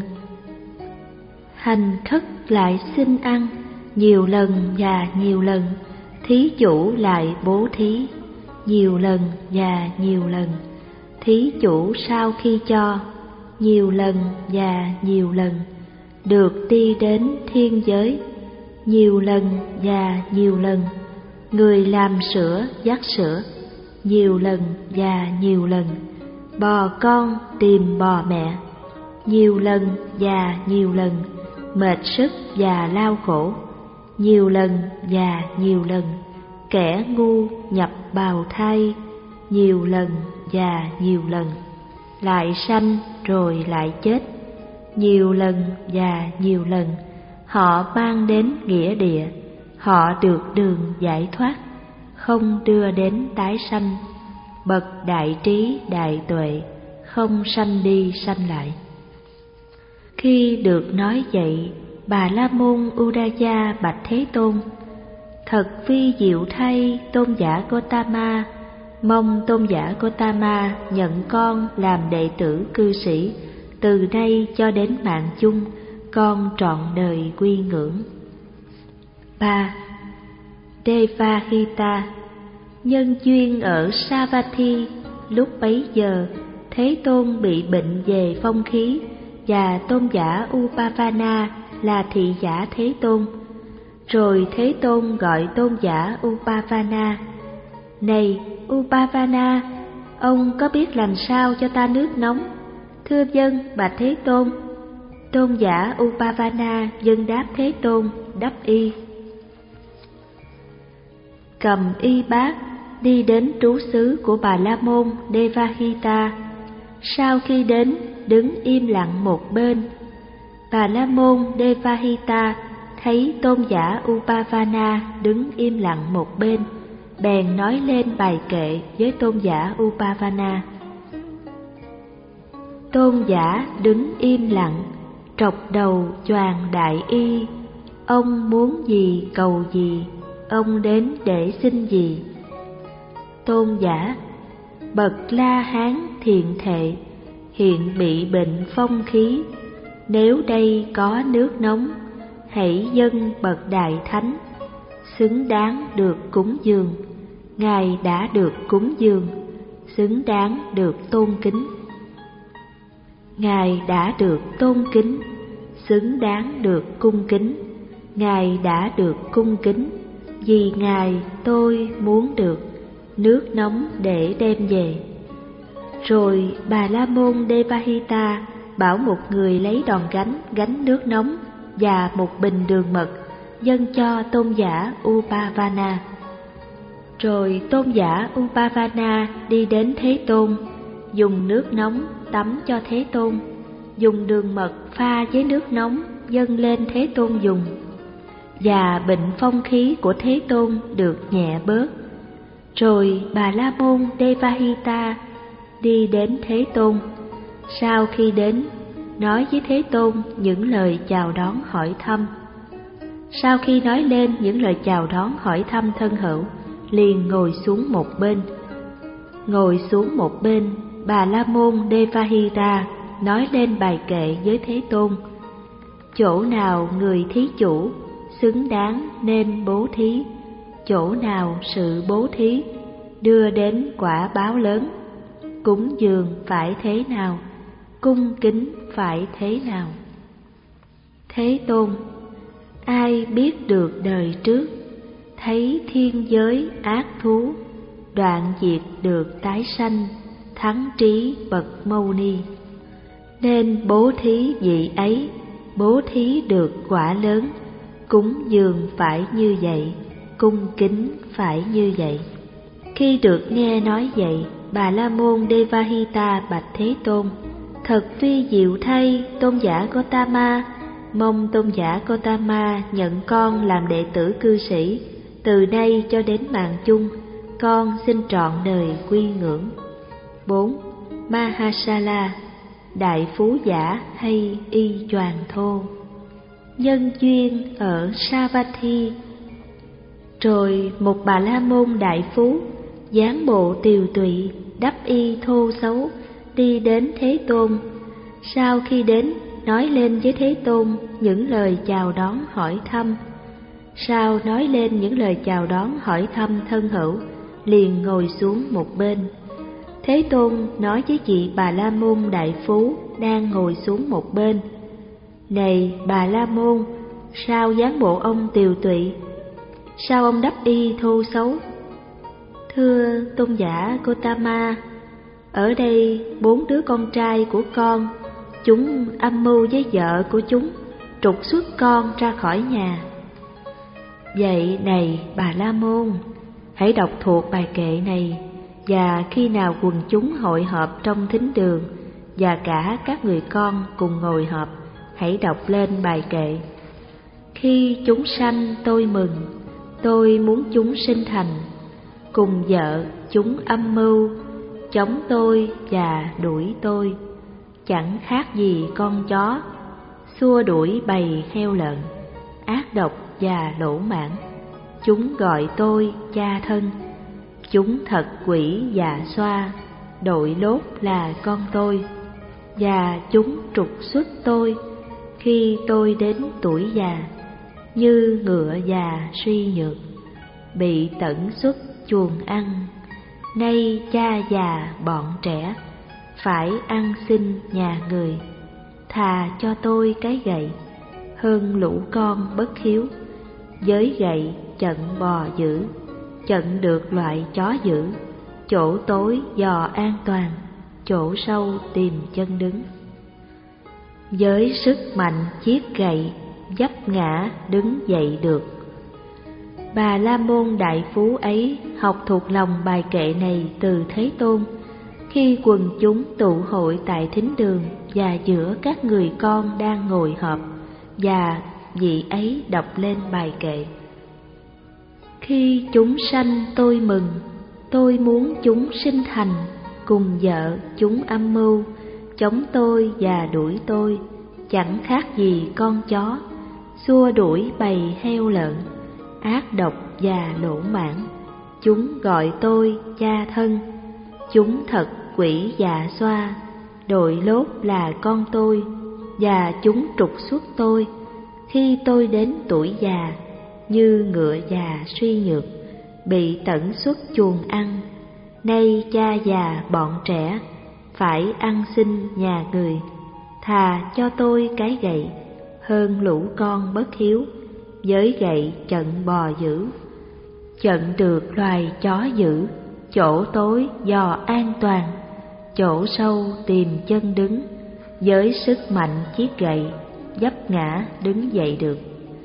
hành khất lại xin ăn, nhiều lần và nhiều lần thí chủ lại bố thí, nhiều lần và nhiều lần thí chủ sau khi cho, nhiều lần và nhiều lần được đi đến thiên giới, nhiều lần và nhiều lần người làm sữa dắt sữa, nhiều lần và nhiều lần bò con tìm bò mẹ, nhiều lần và nhiều lần mệt sức và lao khổ, nhiều lần và nhiều lần kẻ ngu nhập bào thai, nhiều lần và nhiều lần lại sanh rồi lại chết, nhiều lần và nhiều lần họ mang đến nghĩa địa, họ được đường giải thoát, không đưa đến tái sanh, bậc đại trí đại tuệ, không sanh đi sanh lại. Khi được nói vậy, Bà La Môn Udaya bạch Thế Tôn: thật vi diệu thay, tôn giả Gotama, mong tôn giả Gotama nhận con làm đệ tử cư sĩ, từ nay cho đến mạng chung, con trọn đời quy ngưỡng. Ba. Devahita. Nhân duyên ở Savatthi, lúc bấy giờ Thế Tôn bị bệnh về phong khí, và tôn giả Upavana là thị giả Thế Tôn. Rồi Thế Tôn gọi tôn giả Upavana: này Upavana, ông có biết làm sao cho ta nước nóng? Thưa vâng, bạch Thế Tôn. Tôn giả Upavana vâng đáp Thế Tôn, đắp y. Cầm y bát đi đến trú xứ của Bà La Môn Devahita. Sau khi đến, đứng im lặng một bên. Bà La Môn Devahita thấy tôn giả Upavana đứng im lặng một bên, bèn nói lên bài kệ với tôn giả Upavana: tôn giả đứng im lặng, trọc đầu choàng đại y, ông muốn gì cầu gì, ông đến để xin gì? Tôn giả: bậc La Hán thiện thệ, hiện bị bệnh phong khí. Nếu đây có nước nóng, hãy dâng bậc Đại Thánh, xứng đáng được cúng dường. Ngài đã được cúng dường, xứng đáng được tôn kính. Ngài đã được tôn kính, xứng đáng được cung kính. Ngài đã được cung kính, vì Ngài tôi muốn được nước nóng để đem về. Rồi Bà La Môn Devahita bảo một người lấy đòn gánh gánh nước nóng và một bình đường mật dâng cho tôn giả Upavana. Rồi tôn giả Upavana đi đến Thế Tôn, dùng nước nóng tắm cho Thế Tôn, dùng đường mật pha với nước nóng dâng lên Thế Tôn dùng, và bệnh phong khí của Thế Tôn được nhẹ bớt. Rồi Bà La Môn Devahita đi đến Thế Tôn. Sau khi đến, nói với Thế Tôn những lời chào đón hỏi thăm. Sau khi nói lên những lời chào đón hỏi thăm thân hữu, liền ngồi xuống một bên. Ngồi xuống một bên, Bà La Môn Devahita nói lên bài kệ với Thế Tôn. Chỗ nào người thí chủ xứng đáng nên bố thí, chỗ nào sự bố thí đưa đến quả báo lớn, cúng dường phải thế nào, cung kính phải thế nào. Thế Tôn, ai biết được đời trước, thấy thiên giới ác thú, đoạn diệt được tái sanh, thắng trí bậc Mâu Ni. Nên bố thí vị ấy, bố thí được quả lớn, cúng dường phải như vậy, cung kính phải như vậy. Khi được nghe nói vậy, Bà La Môn Devahita bạch Thế Tôn: Thật vi diệu thay, tôn giả Gotama, mong tôn giả Gotama nhận con làm đệ tử cư sĩ, từ nay cho đến mạng chung, con xin trọn đời quy ngưỡng. bốn. Mahasala, đại phú giả hay y choàng thô. Nhân duyên ở Savatthi. Rồi một Bà La Môn đại phú, dáng bộ tiều tụy, đắp y thô xấu, đi đến Thế Tôn. Sau khi đến, nói lên với Thế Tôn những lời chào đón hỏi thăm. Sau nói lên những lời chào đón hỏi thăm thân hữu, liền ngồi xuống một bên. Thế Tôn nói với vị Bà La Môn đại phú đang ngồi xuống một bên: Này Bà La Môn, sao dáng bộ ông tiều tụy? Sao ông đắp y thô xấu? Thưa tôn giả Gotama, ở đây bốn đứa con trai của con, chúng âm mưu với vợ của chúng, trục xuất con ra khỏi nhà. Vậy này Bà La Môn, hãy đọc thuộc bài kệ này, và khi nào quần chúng hội họp trong thính đường và cả các người con cùng ngồi họp, hãy đọc lên bài kệ: Khi chúng sanh tôi mừng, tôi muốn chúng sinh thành, cùng vợ chúng âm mưu, chống tôi và đuổi tôi, chẳng khác gì con chó, xua đuổi bầy heo lợn, ác độc và lỗ mãng. Chúng gọi tôi cha thân, chúng thật quỷ dạ xoa, đội lốt là con tôi, và chúng trục xuất tôi khi tôi đến tuổi già, như ngựa già suy nhược, bị tẩn xuất chuồng ăn. Nay cha già bọn trẻ, phải ăn xin nhà người, thà cho tôi cái gậy, hơn lũ con bất hiếu. Với gậy chận bò dữ, chận được loại chó dữ, chỗ tối dò an toàn, chỗ sâu tìm chân đứng. Với sức mạnh chiếc gậy, vấp ngã đứng dậy được. Bà La Môn đại phú ấy học thuộc lòng bài kệ này từ Thế Tôn, khi quần chúng tụ hội tại thính đường và giữa các người con đang ngồi họp, và vị ấy đọc lên bài kệ: Khi chúng sanh tôi mừng, tôi muốn chúng sinh thành, cùng vợ chúng âm mưu, chống tôi và đuổi tôi, chẳng khác gì con chó, xua đuổi bầy heo lợn, ác độc và lỗ mãng. Chúng gọi tôi cha thân, chúng thật quỷ dạ xoa, đội lốt là con tôi, và chúng trục xuất tôi khi tôi đến tuổi già, như ngựa già suy nhược, bị tẩn xuất chuồng ăn. Nay cha già bọn trẻ, phải ăn xin nhà người, thà cho tôi cái gậy, hơn lũ con bất hiếu, với gậy chận bò dữ. Chận được loài chó dữ, chỗ tối dò an toàn, chỗ sâu tìm chân đứng, với sức mạnh chiếc gậy, vấp ngã đứng dậy được.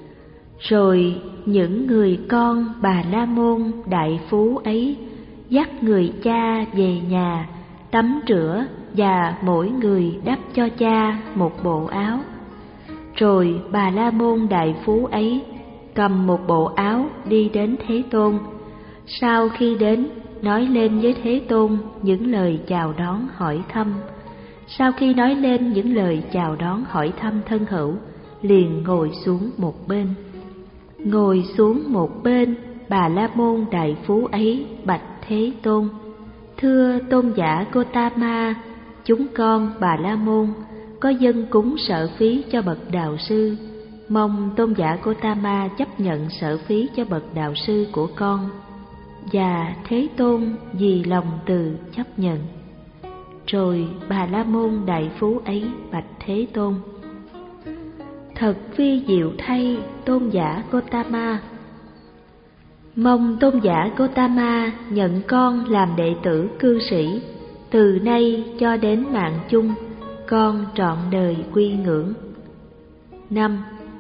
Rồi những người con Bà La Môn đại phú ấy dắt người cha về nhà, tắm rửa và mỗi người đắp cho cha một bộ áo. Rồi Bà La Môn đại phú ấy cầm một bộ áo đi đến Thế Tôn. Sau khi đến, nói lên với Thế Tôn những lời chào đón hỏi thăm. Sau khi nói lên những lời chào đón hỏi thăm thân hữu, liền ngồi xuống một bên. Ngồi xuống một bên, Bà La Môn đại phú ấy bạch Thế Tôn: Thưa tôn giả Gotama, chúng con Bà La Môn có dâng cúng sở phí cho bậc đạo sư, mong tôn giả Gotama chấp nhận sở phí cho bậc đạo sư của con. Và Thế Tôn vì lòng từ chấp nhận. Rồi Bà La Môn đại phú ấy bạch Thế Tôn: Thật vi diệu thay tôn giả Gotama, mong tôn giả Gotama nhận con làm đệ tử cư sĩ, từ nay cho đến mạng chung, con trọn đời quy ngưỡng. Năm.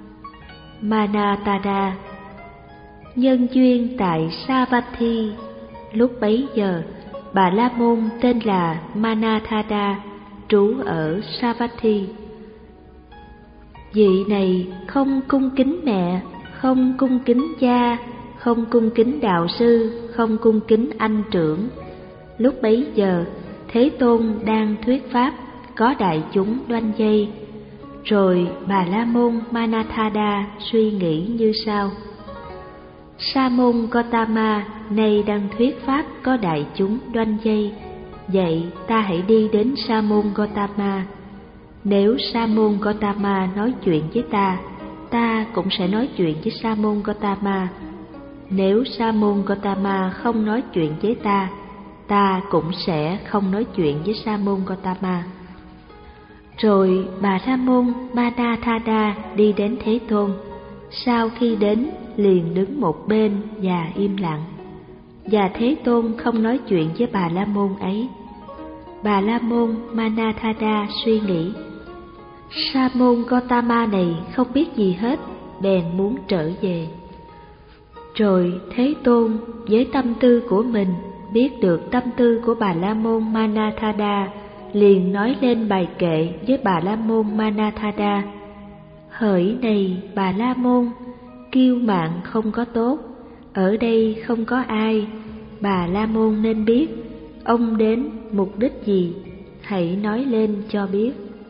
Manatada. Nhân duyên tại Savatthi, lúc bấy giờ Bà La Môn tên là Manathada, trú ở Savatthi. Vị này không cung kính mẹ, không cung kính cha, không cung kính đạo sư, không cung kính anh trưởng. Lúc bấy giờ Thế Tôn đang thuyết pháp, có đại chúng đoanh dây. Rồi Bà La Môn Manathada suy nghĩ như sau: Sa môn Gotama nay đang thuyết pháp, có đại chúng đoanh dây. Vậy ta hãy đi đến Sa môn Gotama. Nếu Sa môn Gotama nói chuyện với ta, ta cũng sẽ nói chuyện với Sa môn Gotama. Nếu Sa môn Gotama không nói chuyện với ta, ta cũng sẽ không nói chuyện với Sa môn Gotama. Rồi Bà La Môn Manathada đi đến Thế Tôn. Sau khi đến, liền đứng một bên và im lặng. Và Thế Tôn không nói chuyện với Bà La Môn ấy. Bà La Môn Manathada suy nghĩ: Sa môn Gotama này không biết gì hết, bèn muốn trở về. Rồi Thế Tôn với tâm tư của mình biết được tâm tư của Bà La Môn Manathada, liền nói lên bài kệ với Bà La Môn Manathada: Hỡi này Bà La Môn, kiêu mạn không có tốt, ở đây không có ai. Bà La Môn nên biết ông đến mục đích gì, hãy nói lên cho biết.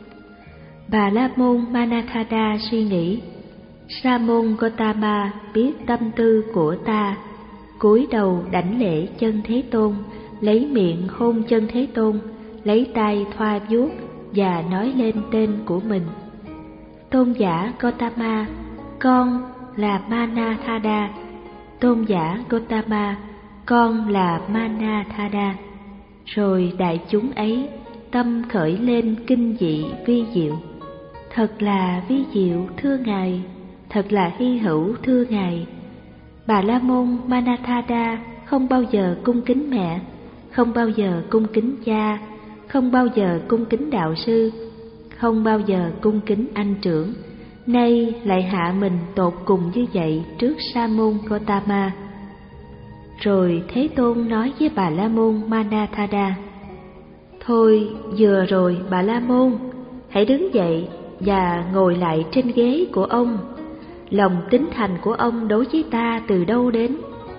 Bà La Môn Manathada suy nghĩ: Sa môn Gotama biết tâm tư của ta, cúi đầu đảnh lễ chân Thế Tôn, lấy miệng hôn chân Thế Tôn, lấy tay thoa vuốt và nói lên tên của mình: Tôn giả Gotama, con là Manathada. Tôn giả Gotama, con là Manathada. Rồi đại chúng ấy tâm khởi lên kinh dị vi diệu: Thật là vi diệu thưa Ngài, thật là hy hữu thưa Ngài. Bà La Môn Manathada không bao giờ cung kính mẹ, không bao giờ cung kính cha, không bao giờ cung kính đạo sư, không bao giờ cung kính anh trưởng, nay lại hạ mình tột cùng như vậy trước Sa môn Gotama. Rồi Thế Tôn nói với Bà La Môn Manathada: Thôi vừa rồi Bà La Môn, hãy đứng dậy và ngồi lại trên ghế của ông. Lòng tín thành của ông đối với ta từ đâu đến?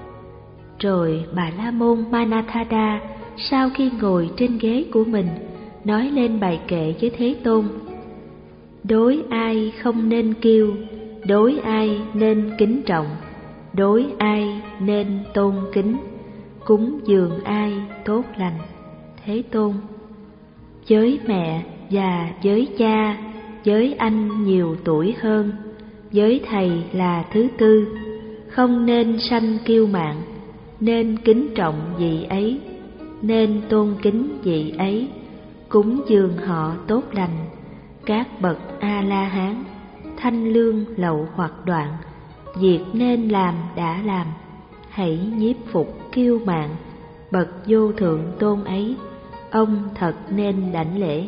Rồi Bà La Môn Manathada sau khi ngồi trên ghế của mình, nói lên bài kệ với Thế Tôn: Đối ai không nên kiêu, đối ai nên kính trọng, đối ai nên tôn kính, cúng dường ai tốt lành. Thế Tôn: với mẹ và với cha, với anh nhiều tuổi hơn, với thầy là thứ tư, không nên sanh kiêu mạn, nên kính trọng vị ấy, nên tôn kính vị ấy, cúng dường họ tốt lành. Các bậc A-la-hán, thanh lương lậu hoặc đoạn, việc nên làm đã làm, hãy nhiếp phục kiêu mạn, bậc vô thượng tôn ấy, ông thật nên đảnh lễ.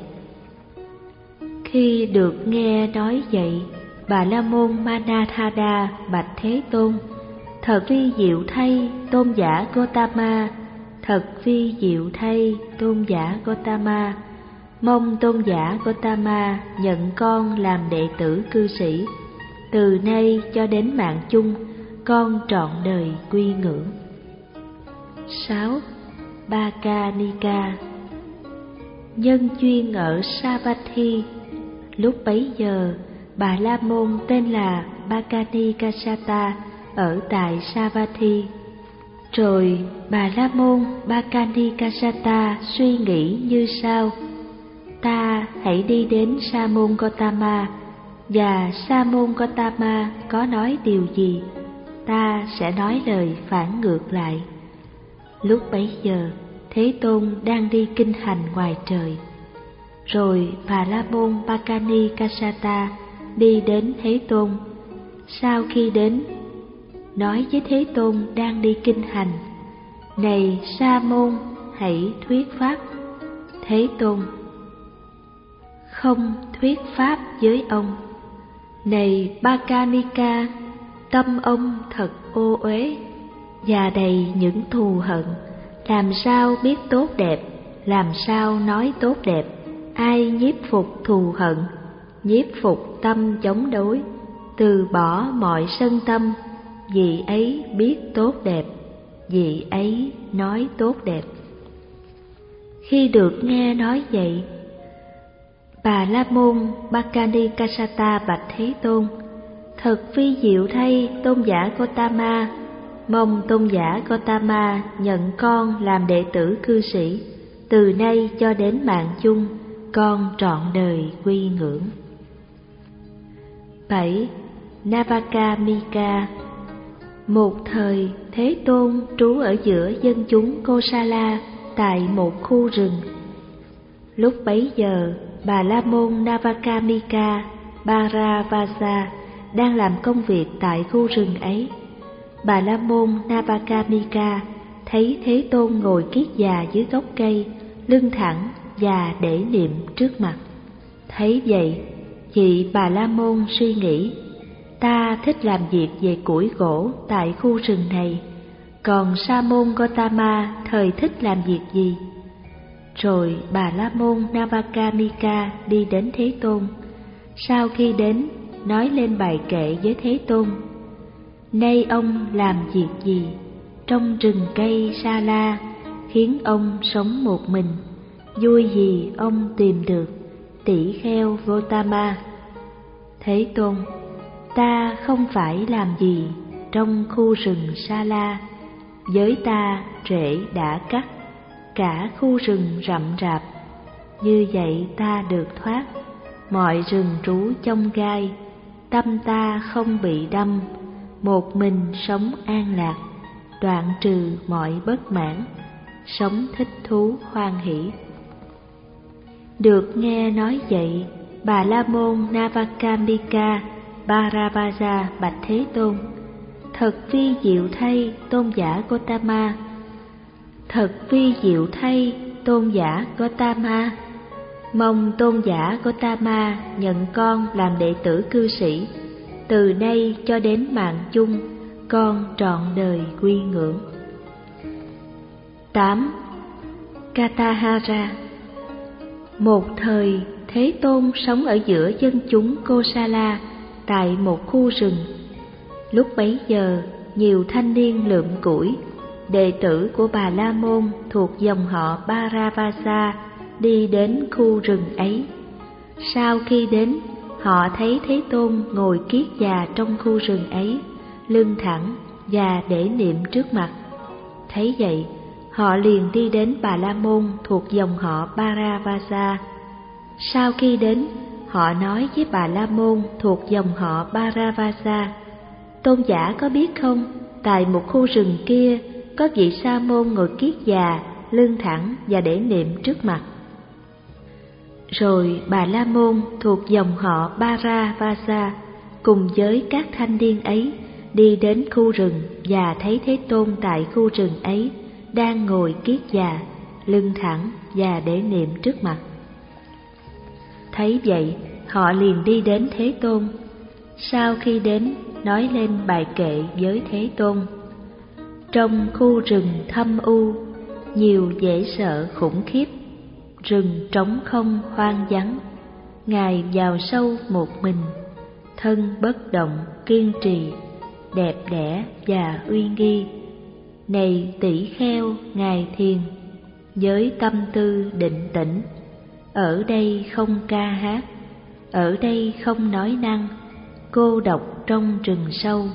Khi được nghe nói vậy, Bà La Môn Manathada bạch Thế Tôn: thật vi diệu thay tôn giả Gotama, thật vi diệu thay tôn giả Gotama, mong tôn giả Gotama nhận con làm đệ tử cư sĩ, từ nay cho đến mạng chung, con trọn đời quy ngưỡng. sáu. Baka Nika. Nhân duyên ở Savatthi. Lúc bấy giờ, Bà La Môn tên là Bakani Kasata ở tại Savatthi. Rồi Bà La Môn Bakani Kasata suy nghĩ như sau: ta hãy đi đến Sa môn Gotama, và Sa môn Gotama có nói điều gì, ta sẽ nói lời phản ngược lại. Lúc bấy giờ, Thế Tôn đang đi kinh hành ngoài trời. Rồi Bà La Môn Bakani Kasata đi đến Thế Tôn. Sau khi đến, nói với Thế Tôn đang đi kinh hành: này Sa môn, hãy thuyết pháp. Thế Tôn: không thuyết pháp với ông. Này Bakanika, tâm ông thật ô uế và đầy những thù hận, làm sao biết tốt đẹp, làm sao nói tốt đẹp. Ai nhiếp phục thù hận, nhiếp phục tâm chống đối, từ bỏ mọi sân tâm, vị ấy biết tốt đẹp, vị ấy nói tốt đẹp. Khi được nghe nói vậy, Bà La Môn Bakani Kasata bạch Thế Tôn: thật vi diệu thay tôn giả Gotama, mong tôn giả Gotama nhận con làm đệ tử cư sĩ, từ nay cho đến mạng chung, con trọn đời quy ngưỡng. bảy. Navakamika. Một thời, Thế Tôn trú ở giữa dân chúng Kosala tại một khu rừng. Lúc bấy giờ, Bà La Môn Navakamika Bharavaja đang làm công việc tại khu rừng ấy. Bà La Môn Navakamika thấy Thế Tôn ngồi kiết già dưới gốc cây, lưng thẳng và để niệm trước mặt. Thấy vậy, chị Bà La Môn suy nghĩ: ta thích làm việc về củi gỗ tại khu rừng này, còn Sa môn Gotama thời thích làm việc gì? Rồi Bà La Môn Navakamika đi đến Thế Tôn. Sau khi đến, nói lên bài kệ với Thế Tôn: nay ông làm việc gì trong rừng cây Sa La, khiến ông sống một mình? Vui gì ông tìm được tỷ kheo Gotama? Thế Tôn: ta không phải làm gì trong khu rừng Sa La, với ta rễ đã cắt, cả khu rừng rậm rạp, như vậy ta được thoát mọi rừng rú chông gai. Tâm ta không bị đâm, một mình sống an lạc, đoạn trừ mọi bất mãn, sống thích thú hoan hỷ. Được nghe nói vậy, Bà La Môn Navakamika Bharavaja bạch Thế Tôn: thật vi diệu thay tôn giả Gotama, thật vi diệu thay tôn giả Gotama, mong tôn giả Gotama nhận con làm đệ tử cư sĩ, từ nay cho đến mạng chung, con trọn đời quy ngưỡng. tám. Katahara. Một thời, Thế Tôn sống ở giữa dân chúng Kosala tại một khu rừng. Lúc bấy giờ, nhiều thanh niên lượm củi, đệ tử của Bà La Môn thuộc dòng họ Bharavasa, đi đến khu rừng ấy. Sau khi đến, họ thấy Thế Tôn ngồi kiết già trong khu rừng ấy, lưng thẳng và để niệm trước mặt. Thấy vậy, họ liền đi đến Bà La Môn thuộc dòng họ Bharadvaja. Sau khi đến, họ nói với Bà La Môn thuộc dòng họ Bharadvaja: tôn giả có biết không, tại một khu rừng kia có vị sa môn ngồi kiết già, lưng thẳng và để niệm trước mặt. Rồi Bà La Môn thuộc dòng họ Bharadvaja cùng với các thanh niên ấy đi đến khu rừng và thấy Thế Tôn tại khu rừng ấy đang ngồi kiết già, lưng thẳng và để niệm trước mặt. Thấy vậy, họ liền đi đến Thế Tôn. Sau khi đến, nói lên bài kệ với Thế Tôn. Trong khu rừng thâm u, nhiều dễ sợ khủng khiếp, rừng trống không hoang vắng, Ngài vào sâu một mình, thân bất động kiên trì, đẹp đẽ và uy nghi. Này tỷ kheo Ngài thiền, với tâm tư định tĩnh, ở đây không ca hát, ở đây không nói năng, cô độc trong rừng sâu.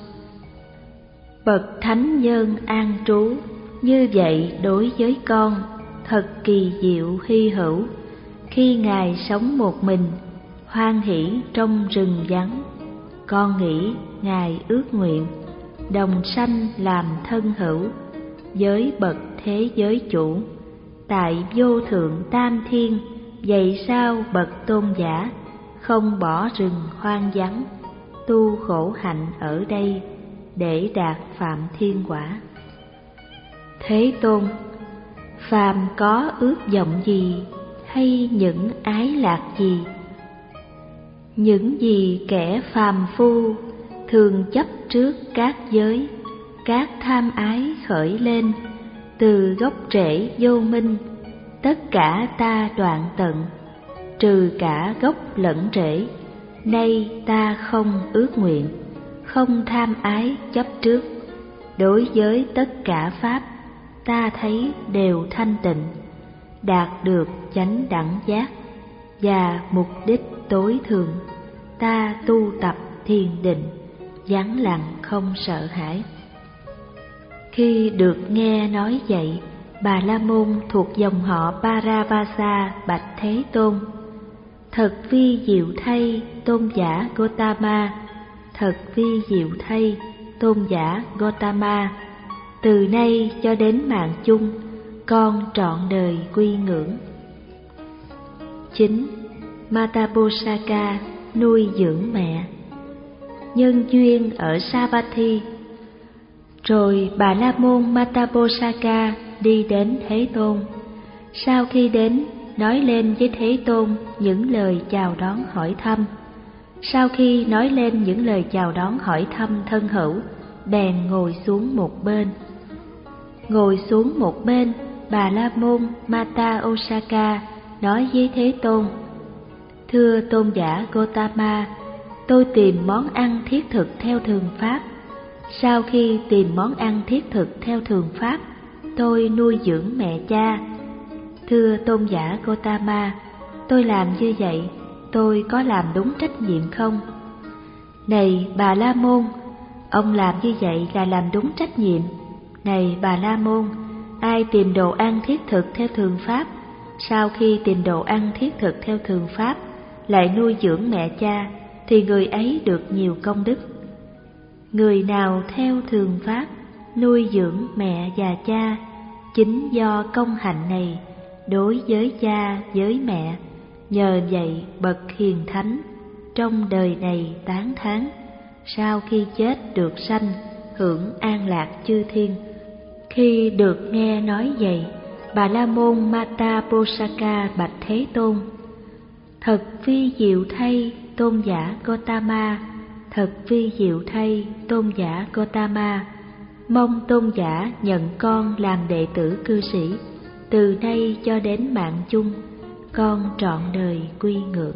Bậc thánh nhân an trú, như vậy đối với con, thật kỳ diệu hy hữu. Khi Ngài sống một mình, hoan hỷ trong rừng vắng, con nghĩ Ngài ước nguyện, đồng sanh làm thân hữu, với bậc thế giới chủ. Tại vô thượng tam thiên, vậy sao bậc tôn giả, không bỏ rừng hoang vắng, tu khổ hạnh ở đây, để đạt phạm thiên quả. Thế Tôn, phàm có ước vọng gì, hay những ái lạc gì? Những gì kẻ phàm phu thường chấp trước các giới, các tham ái khởi lên, từ gốc rễ vô minh, tất cả ta đoạn tận, trừ cả gốc lẫn rễ. Nay ta không ước nguyện, không tham ái chấp trước. Đối với tất cả pháp, ta thấy đều thanh tịnh, đạt được chánh đẳng giác, và mục đích tối thượng. Ta tu tập thiền định, vắng lặng không sợ hãi. Khi được nghe nói vậy, Bà La Môn thuộc dòng họ Bharadvaja bạch Thế Tôn: thật vi diệu thay tôn giả Gotama, thật vi diệu thay tôn giả Gotama. Từ nay cho đến mạng chung, con trọn đời quy ngưỡng. Chín. Mataposaka nuôi dưỡng mẹ. Nhân duyên ở Savatthi. Rồi Bà La Môn Mataposaka đi đến Thế Tôn. Sau khi đến, nói lên với Thế Tôn những lời chào đón hỏi thăm. Sau khi nói lên những lời chào đón hỏi thăm thân hữu, bèn ngồi xuống một bên. Ngồi xuống một bên, Bà La Môn Mataposaka nói với Thế Tôn: thưa tôn giả Gotama, tôi tìm món ăn thiết thực theo thường pháp. Sau khi tìm món ăn thiết thực theo thường pháp, tôi nuôi dưỡng mẹ cha. Thưa tôn giả Gotama, tôi làm như vậy, tôi có làm đúng trách nhiệm không? Này Bà La Môn, ông làm như vậy là làm đúng trách nhiệm. Này Bà La Môn, ai tìm đồ ăn thiết thực theo thường pháp, sau khi tìm đồ ăn thiết thực theo thường pháp, lại nuôi dưỡng mẹ cha, thì người ấy được nhiều công đức. Người nào theo thường pháp, nuôi dưỡng mẹ và cha, chính do công hạnh này đối với cha với mẹ, nhờ vậy bậc hiền thánh trong đời này tán thán, sau khi chết được sanh hưởng an lạc chư thiên. Khi được nghe nói vậy, Bà La Môn Mataposaka bạch Thế Tôn: thật vi diệu thay tôn giả Gotama, thật vi diệu thay tôn giả Gotama. Mong tôn giả nhận con làm đệ tử cư sĩ, từ nay cho đến mạng chung, con trọn đời quy ngưỡng.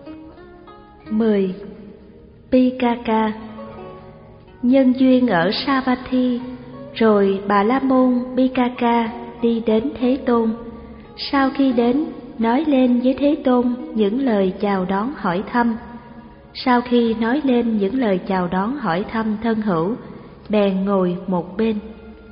Mười. Pikaka. Nhân duyên ở Savatthi. Rồi Bà La Môn Pikaka đi đến Thế Tôn. Sau khi đến, nói lên với Thế Tôn những lời chào đón hỏi thăm. Sau khi nói lên những lời chào đón hỏi thăm thân hữu, bèn ngồi một bên.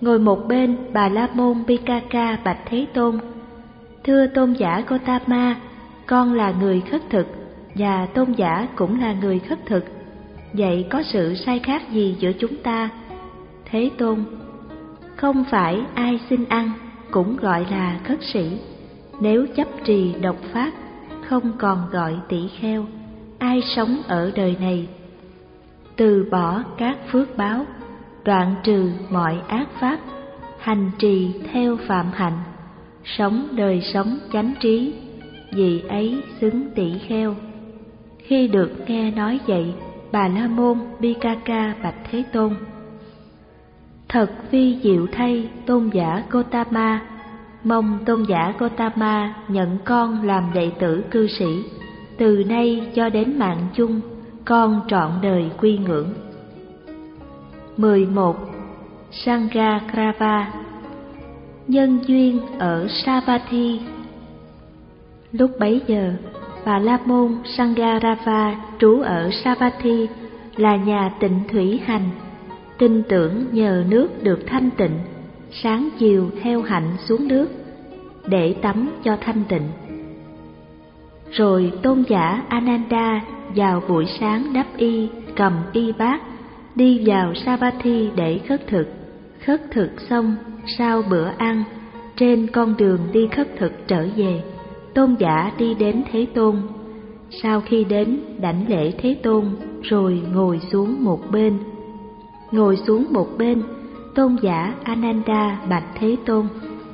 ngồi một bên, Bà La Môn Bikaka bạch Thế Tôn: Thưa tôn giả Gotama, con là người khất thực và tôn giả cũng là người khất thực, vậy có sự sai khác gì giữa chúng ta? Thế Tôn: Không phải ai xin ăn cũng gọi là khất sĩ. Nếu chấp trì độc pháp, không còn gọi tỷ kheo. Ai sống ở đời này, từ bỏ các phước báo, đoạn trừ mọi ác pháp, hành trì theo phạm hạnh, sống đời sống chánh trí, vị ấy xứng tỷ kheo. Khi được nghe nói vậy, Bà La Môn Bikaka bạch Thế Tôn: Thật vi diệu thay tôn giả Gotama, mong tôn giả Gotama nhận con làm đệ tử cư sĩ, từ nay cho đến mạng chung, con trọn đời quy ngưỡng. mười một. Sangagrava. Nhân duyên ở Savatthi. Lúc bấy giờ, Bà La Môn Sangagrava trú ở Savatthi, là nhà tịnh thủy hành, tin tưởng nhờ nước được thanh tịnh, sáng chiều theo hạnh xuống nước để tắm cho thanh tịnh. Rồi tôn giả Ananda vào buổi sáng đắp y, cầm y bát, đi vào Savatthi để khất thực. Khất thực xong, sau bữa ăn, trên con đường đi khất thực trở về, tôn giả đi đến Thế Tôn. Sau khi đến, đảnh lễ Thế Tôn, rồi ngồi xuống một bên. Ngồi xuống một bên, tôn giả Ananda bạch Thế Tôn: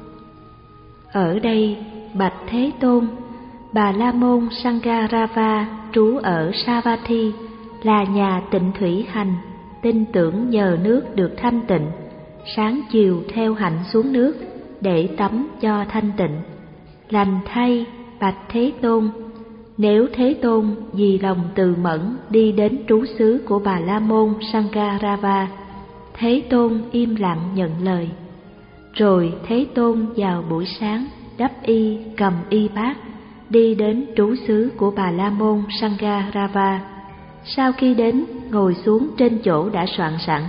Ở đây, bạch Thế Tôn, Bà La Môn Sangagrava trú ở Savatthi, là nhà tịnh thủy hành, tin tưởng nhờ nước được thanh tịnh, sáng chiều theo hạnh xuống nước để tắm cho thanh tịnh. Lành thay, bạch Thế Tôn, nếu Thế Tôn vì lòng từ mẫn đi đến trú xứ của Bà La Môn Sangagrava, Thế Tôn im lặng nhận lời. Rồi Thế Tôn vào buổi sáng đắp y, cầm y bát, đi đến trú xứ của Bà La Môn Sangagrava. Sau khi đến, ngồi xuống trên chỗ đã soạn sẵn.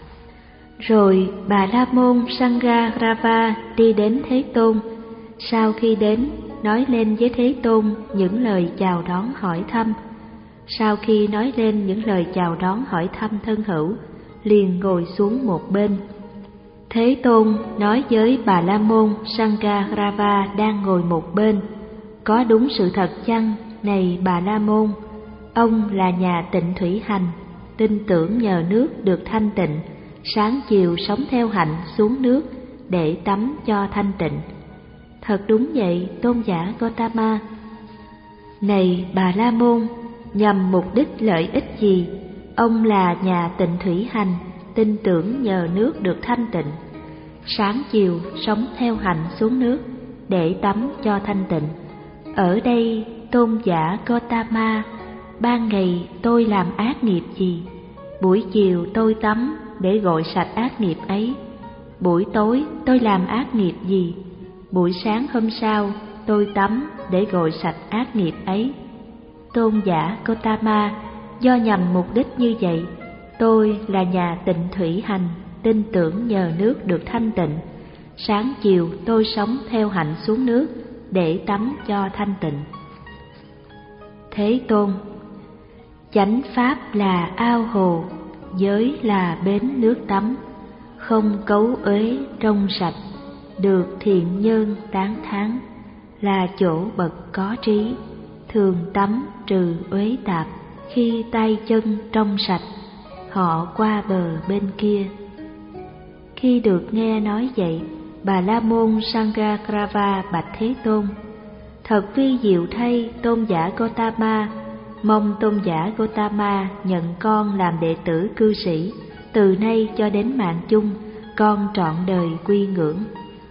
Rồi Bà La Môn Sangagrava đi đến Thế Tôn. Sau khi đến, nói lên với Thế Tôn những lời chào đón hỏi thăm. Sau khi nói lên những lời chào đón hỏi thăm thân hữu, liền ngồi xuống một bên. Thế Tôn nói với Bà La Môn Sangagrava đang ngồi một bên: Có đúng sự thật chăng, này Bà La Môn? Ông là nhà tịnh thủy hành, tin tưởng nhờ nước được thanh tịnh, sáng chiều sống theo hạnh xuống nước để tắm cho thanh tịnh. Thật đúng vậy, tôn giả Gotama. Này Bà La Môn, nhằm mục đích lợi ích gì, ông là nhà tịnh thủy hành, tin tưởng nhờ nước được thanh tịnh, sáng chiều sống theo hạnh xuống nước để tắm cho thanh tịnh? Ở đây, tôn giả Gotama, ban ngày tôi làm ác nghiệp gì, buổi chiều tôi tắm để gội sạch ác nghiệp ấy. Buổi tối tôi làm ác nghiệp gì, buổi sáng hôm sau tôi tắm để gội sạch ác nghiệp ấy. Tôn giả Gotama, do nhằm mục đích như vậy, tôi là nhà tịnh thủy hành, tin tưởng nhờ nước được thanh tịnh, sáng chiều tôi sống theo hạnh xuống nước để tắm cho thanh tịnh. Thế Tôn: Chánh pháp là ao hồ, giới là bến nước tắm, không cấu uế trong sạch, được thiện nhân tán thán, là chỗ bậc có trí, thường tắm trừ uế tạp, khi tay chân trong sạch, họ qua bờ bên kia. Khi được nghe nói vậy, Bà La Môn Sangagrava bạch Thế Tôn: Thật vi diệu thay tôn giả Gotama, mong tôn giả Gotama nhận con làm đệ tử cư sĩ, từ nay cho đến mạng chung, con trọn đời quy ngưỡng.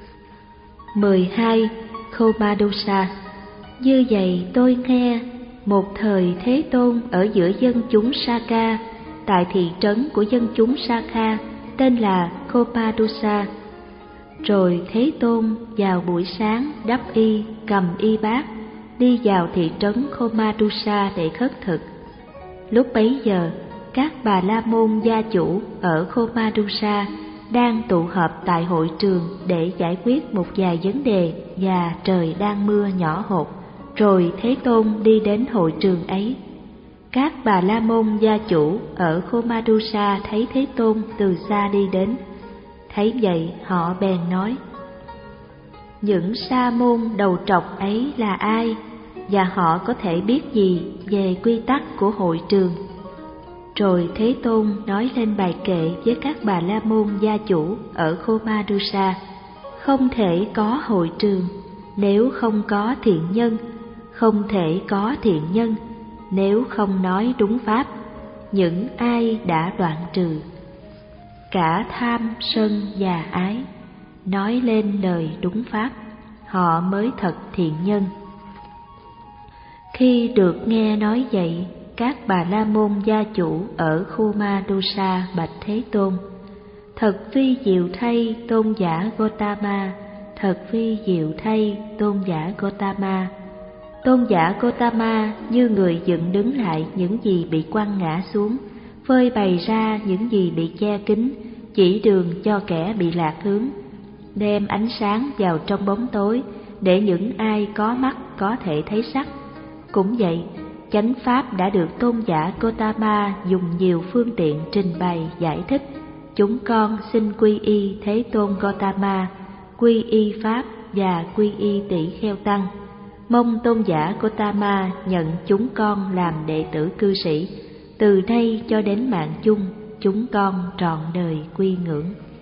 mười hai. Khomadosa. Như vậy tôi nghe, một thời Thế Tôn ở giữa dân chúng Sakha, tại thị trấn của dân chúng Sakha tên là Khomadosa. Rồi Thế Tôn vào buổi sáng đắp y, cầm y bát, đi vào thị trấn Khomadosa để khất thực. Lúc bấy giờ, các Bà La Môn gia chủ ở Khomadosa đang tụ họp tại hội trường để giải quyết một vài vấn đề và trời đang mưa nhỏ hột. Rồi Thế Tôn đi đến hội trường ấy. Các Bà La Môn gia chủ ở Khomadusa thấy Thế Tôn từ xa đi đến. Thấy vậy họ bèn nói: những sa môn đầu trọc ấy là ai, và họ có thể biết gì về quy tắc của hội trường? Rồi Thế Tôn nói lên bài kệ với các Bà La Môn gia chủ ở Khomadusa: không thể có hội trường nếu không có thiện nhân, không thể có thiện nhân nếu không nói đúng pháp, những ai đã đoạn trừ cả tham sân và ái, nói lên lời đúng pháp, họ mới thật thiện nhân. Khi được nghe nói vậy, các Bà La Môn gia chủ ở Khomadusa bạch Thế Tôn: thật phi diệu thay tôn giả Gotama, thật phi diệu thay tôn giả Gotama. Tôn giả Gotama như người dựng đứng lại những gì bị quăng ngã xuống, phơi bày ra những gì bị che kín, chỉ đường cho kẻ bị lạc hướng, đem ánh sáng vào trong bóng tối để những ai có mắt có thể thấy sắc. Cũng vậy, chánh pháp đã được tôn giả Gotama dùng nhiều phương tiện trình bày giải thích. Chúng con xin quy y Thế Tôn Gotama, quy y pháp và quy y tỷ kheo tăng. Mong tôn giả Gotama nhận chúng con làm đệ tử cư sĩ, từ nay cho đến mạng chung, chúng con trọn đời quy ngưỡng.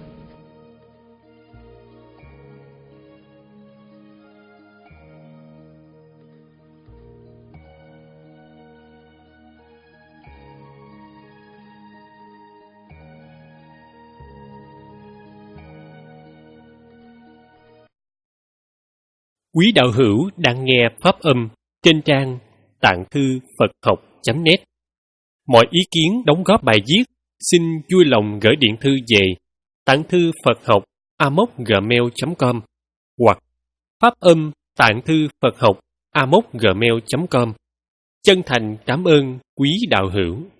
Quý đạo hữu đang nghe pháp âm trên trang tạng thư Phật học chấm net. Mọi ý kiến đóng góp bài viết xin vui lòng gửi điện thư về tạng thư Phật học a m o c gmail chấm com hoặc pháp âm tạng thư Phật học a m o c gmail chấm com. Chân thành cảm ơn quý đạo hữu.